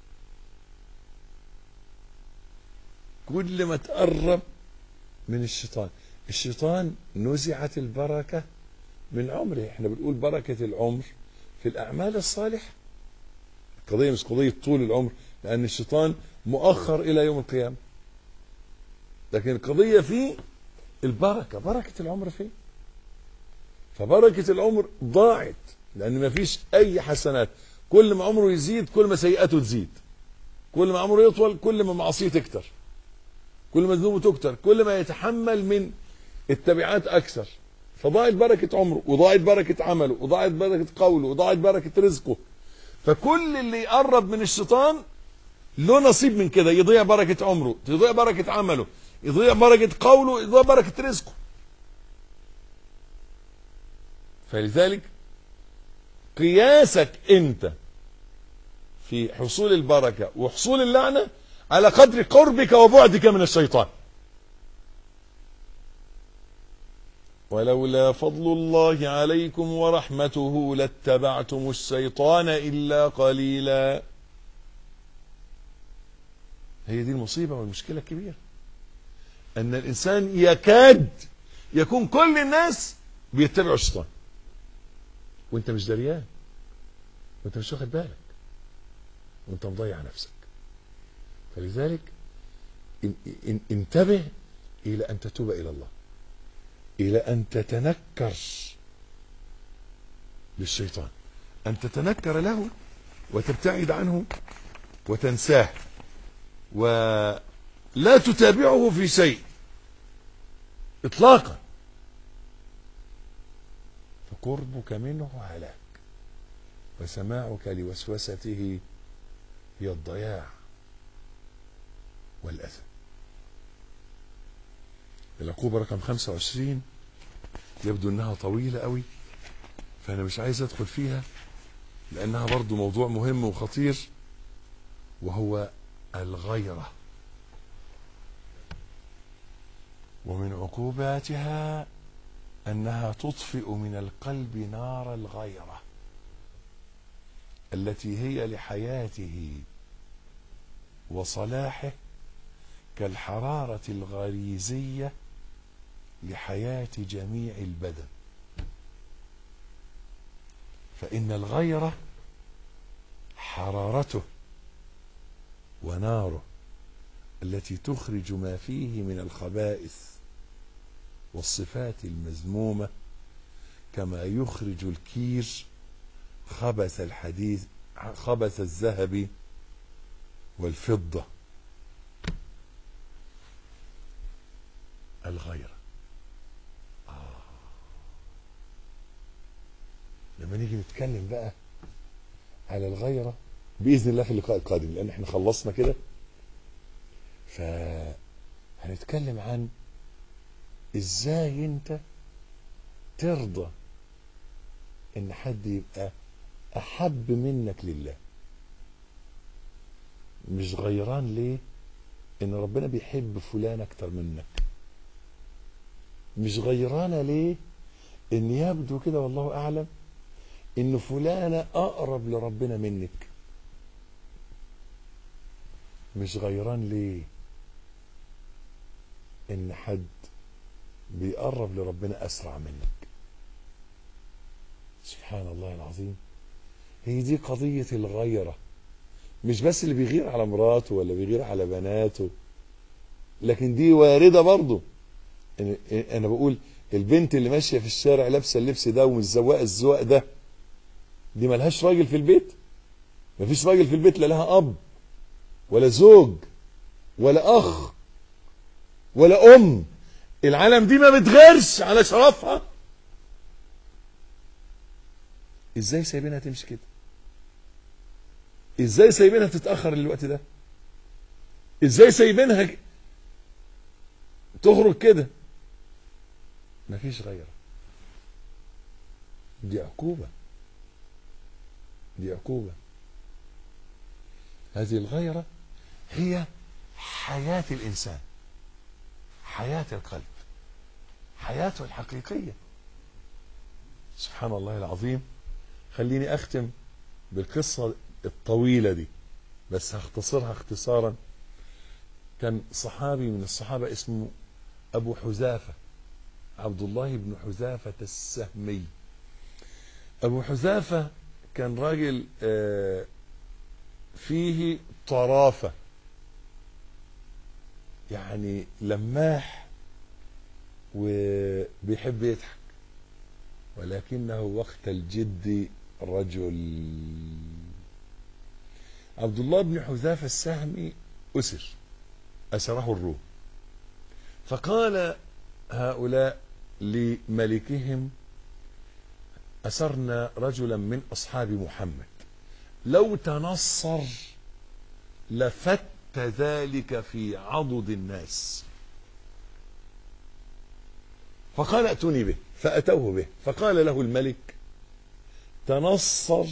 كل ما تقرب من الشيطان، الشيطان نزعت البركة من عمره. احنا بنقول بركة العمر في الأعمال الصالحة. القضية مش قضية طول العمر، لأن الشيطان مؤخر إلى يوم القيامة، لكن القضية في البركة. بركة العمر فين؟ فبركة العمر ضاعت لأن ما فيش أي حسنات. كل ما عمره يزيد كل ما سيئاته تزيد، كل ما عمره يطول كل ما معصيه تكتر، كل ما ذنوبه تكتر، كل ما يتحمل من التبعات أكثر. فضاعت بركة عمره، وضاعت بركة عمله، وضاعت بركة قوله، وضاعت بركة رزقه. فكل اللي يقرب من الشيطان له نصيب من كده، يضيع بركة عمره، يضيع بركة عمله، يضيع بركة قوله، يضيع بركة رزقه. فلذلك قياسك انت في حصول البركة وحصول اللعنة على قدر قربك وبعدك من الشيطان. ولولا فضل الله عليكم ورحمته لاتبعتم الشيطان إلا قليلا. هي دي المصيبة والمشكلة الكبيرة، أن الإنسان يكاد يكون كل الناس بيتبعوا الشيطان وانت مش دريان، وانت مش واخد بالك، وانت مضيع نفسك. فلذلك ان ان انتبه إلى أن تتوب إلى الله، إلى أن تتنكر للشيطان، أن تتنكر له وتبتعد عنه وتنساه ولا تتابعه في شيء إطلاقا. فقربك منه هلاك، وسماعك لوسوسته هي الضياع والأذى. العقوبة رقم خمسة وعشرين يبدو أنها طويلة قوي، فأنا مش عايز أدخل فيها لأنها برضو موضوع مهم وخطير، وهو الغيرة. ومن عقوباتها أنها تطفئ من القلب نار الغيرة التي هي لحياته وصلاحه كالحرارة الغريزية لحياة جميع البدن. فإن الغيرة حرارته وناره التي تخرج ما فيه من الخبائث والصفات المذمومة، كما يخرج الكير خبث الحديد خبث الذهب والفضة. الغيرة آه. لما نيجي نتكلم بقى على الغيرة بإذن الله في اللقاء القادم، لأن احنا خلصنا كده، فهنتكلم عن ازاي انت ترضى ان حد يبقى احب منك لله. مش غيران ليه ان ربنا بيحب فلان اكتر منك، مش غيرانه ليه ان يبدو كده والله اعلم ان فلانه اقرب لربنا منك، مش غيران ليه ان حد بيقرب لربنا اسرع منك. سبحان الله العظيم. هي دي قضية الغيرة. مش بس اللي بيغير على مراته ولا بيغير على بناته، لكن دي واردة برضو. انا بقول البنت اللي ماشية في الشارع لابسة اللبس ده ومتزوقة الزواق ده، دي ملهاش راجل في البيت، مفيش راجل في البيت، لا لها اب ولا زوج ولا أخ ولا أم. العالم دي ما بتغيرش على شرفها. ازاي سايبينها تمشي كده؟ ازاي سايبينها تتأخر للوقت ده؟ ازاي سايبينها تخرج كده؟ مفيش غيره. دي عقوبة، دي عقوبة. هذه الغيرة هي حياة الإنسان، حياة القلب، حياته الحقيقية. سبحان الله العظيم. خليني أختم بالقصة الطويلة دي، بس هختصرها اختصارا. كان صحابي من الصحابة اسمه أبو حذافة، عبد الله بن حذافة السهمي. أبو حذافة كان راجل فيه طرافة، يعني لماح وبيحب يضحك، ولكنه وقت الجد رجل. عبد الله بن حذافة السهمي أسر، أسره الروم، فقال هؤلاء لملكهم: أسرنا رجلا من أصحاب محمد، لو تنصر لفت ذلك في عضد الناس. فقال: ائتوني به. فأتوه به، فقال له الملك: تنصر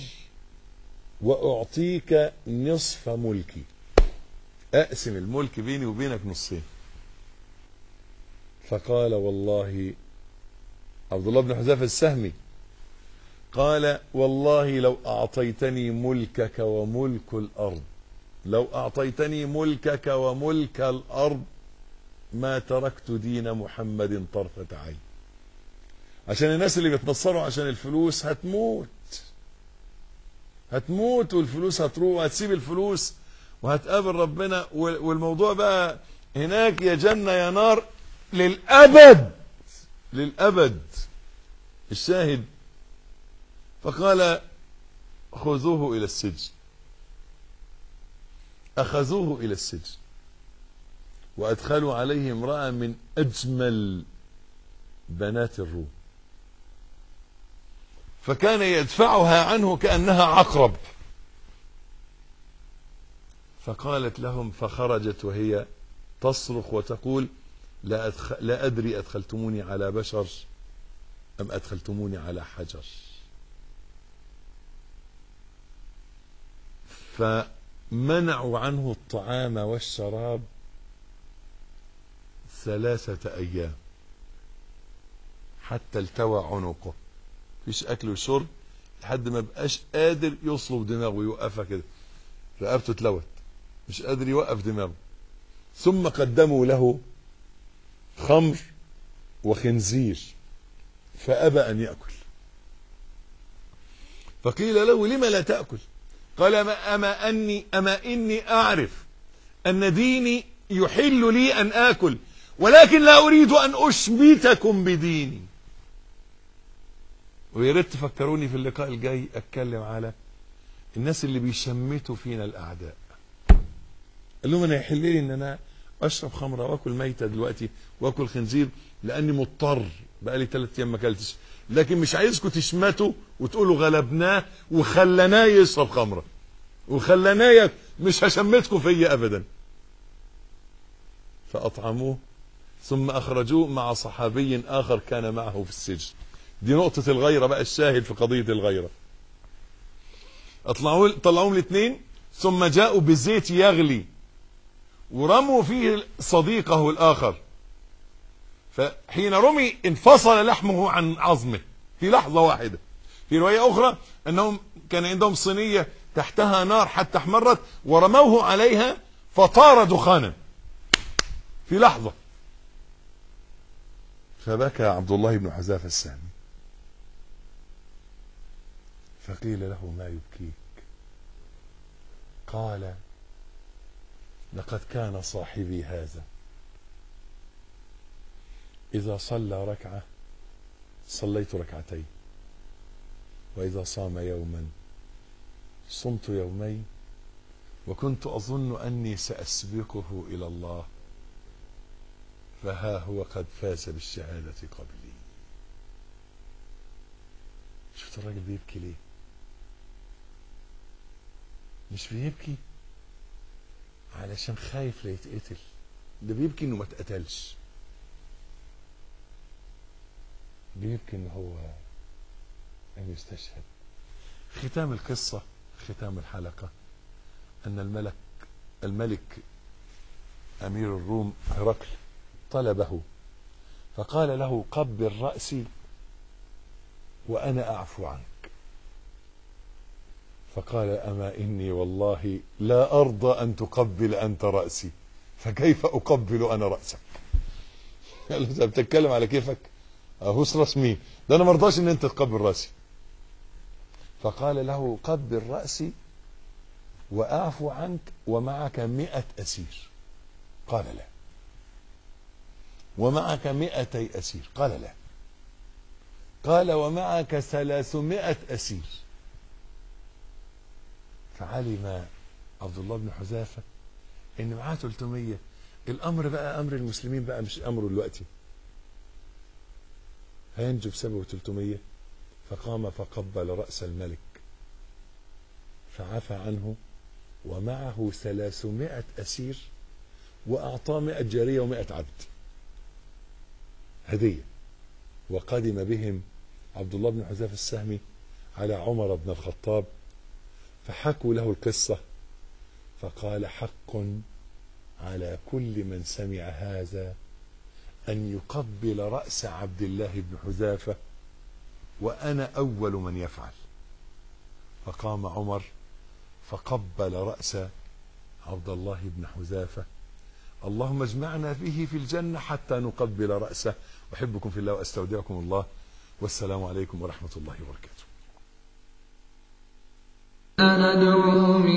وأعطيك نصف ملكي، أقسم الملك بيني وبينك نصين. فقال: والله عبد الله بن حذافة السهمي قال: والله لو أعطيتني ملكك وملك الأرض، لو أعطيتني ملكك وملك الأرض ما تركت دين محمد طرفة عين. عشان الناس اللي بيتنصروا عشان الفلوس هتموت، هتموت والفلوس هتروح، وهتسيب الفلوس وهتقابل ربنا، والموضوع بقى هناك يا جنة يا نار للأبد، للأبد. الشاهد: فقال: خذوه إلى السجن. أخذوه إلى السجن وأدخلوا عليه امرأة من أجمل بنات الروم، فكان يدفعها عنه كأنها عقرب. فقالت لهم، فخرجت وهي تصرخ وتقول: لا, أدخل لا أدري أدخلتموني على بشر أم أدخلتموني على حجر. فمنعوا عنه الطعام والشراب ثلاثة أيام حتى التوى عنقه، فيش أكل وشرب لحد ما بقاش قادر يصلب دماغه، يوقفها كده، رقبته اتلوت، مش قادر يوقف دماغه. ثم قدموا له خمر وخنزير فأبى أن يأكل. فقيل له: لما لا تأكل؟ قال: أما أني أما إني أعرف أن ديني يحل لي أن آكل، ولكن لا أريد أن أشمتكم بديني. ويا ريت تفكروني في اللقاء الجاي أتكلم على الناس اللي بيشمتوا فينا الأعداء. قال لهم: أنا يحل لي أن أنا أشرب خمرة وأكل ميتة دلوقتي وأكل خنزير لأني مضطر، بقالي ثلاث أيام ما أكلتش، لكن مش عايزكم تشمتوا وتقولوا غلبناه وخلناه يشرب خمرة وخلناه، مش هشمتكم فيا أبدا. فأطعموه ثم أخرجوه مع صحابي آخر كان معه في السجن. دي نقطة الغيرة بقى، الشاهد في قضية الغيرة. أطلعوا طلعوهم الاثنين، ثم جاءوا بزيت يغلي ورموا فيه صديقه الآخر، فحين رمي انفصل لحمه عن عظمه في لحظة واحدة. في رواية أخرى أنهم كان عندهم صينية تحتها نار حتى احمرت ورموه عليها فطار دخانا في لحظة. فبكى عبد الله بن حذافة السهمي، فقيل له: ما يبكيك؟ قال: لقد كان صاحبي هذا إذا صلى ركعة صليت ركعتين، وإذا صام يوما صمت يومين، وكنت أظن أني سأسبقه إلى الله، فها هو قد فاز بالشهادة قبلي. شفت الراجل بيبكي ليه؟ مش بيبكي علشان خايف لا يتقتل، ده بيبكي انه ما اتقتلش، بيبكي ان هو ان يستشهد. ختام القصة، ختام الحلقة، ان الملك الملك امير الروم هرقل طلبه فقال له قبل رأسي وانا اعفو عنك. فقال اما اني والله لا ارضى ان تقبل انت رأسي، فكيف اقبل انا رأسك؟ قال له انت بتتكلم على كيفك؟ اهوس راس مين ده؟ انا مرضاش ان انت تقبل رأسي. فقال له قبل رأسي واعفو عنك ومعك مئة اسير. قال لا. ومعك مئتي اسير. قال لا. قال ومعك ثلاثمائة اسير. فعلم عبد الله بن حذافة ان معاه ثلاثمائة. الامر بقى امر المسلمين بقى، مش امره دلوقتي، هينجو بسببه ثلاثمائة. فقام فقبل رأس الملك فعفى عنه ومعه ثلاثمائة أسير، وأعطاه مئة جارية ومئة عبد هدية. وقدم بهم عبد الله بن حذافة السهمي على عمر بن الخطاب فحكوا له القصة، فقال حق على كل من سمع هذا أن يقبل رأس عبد الله بن حذافة، وأنا أول من يفعل. فقام عمر فقبل رأس عبد الله بن حذافة. اللهم اجمعنا به في الجنة حتى نقبل رأسه. أحبكم في الله وأستودعكم الله، والسلام عليكم ورحمة الله وبركاته. ندعو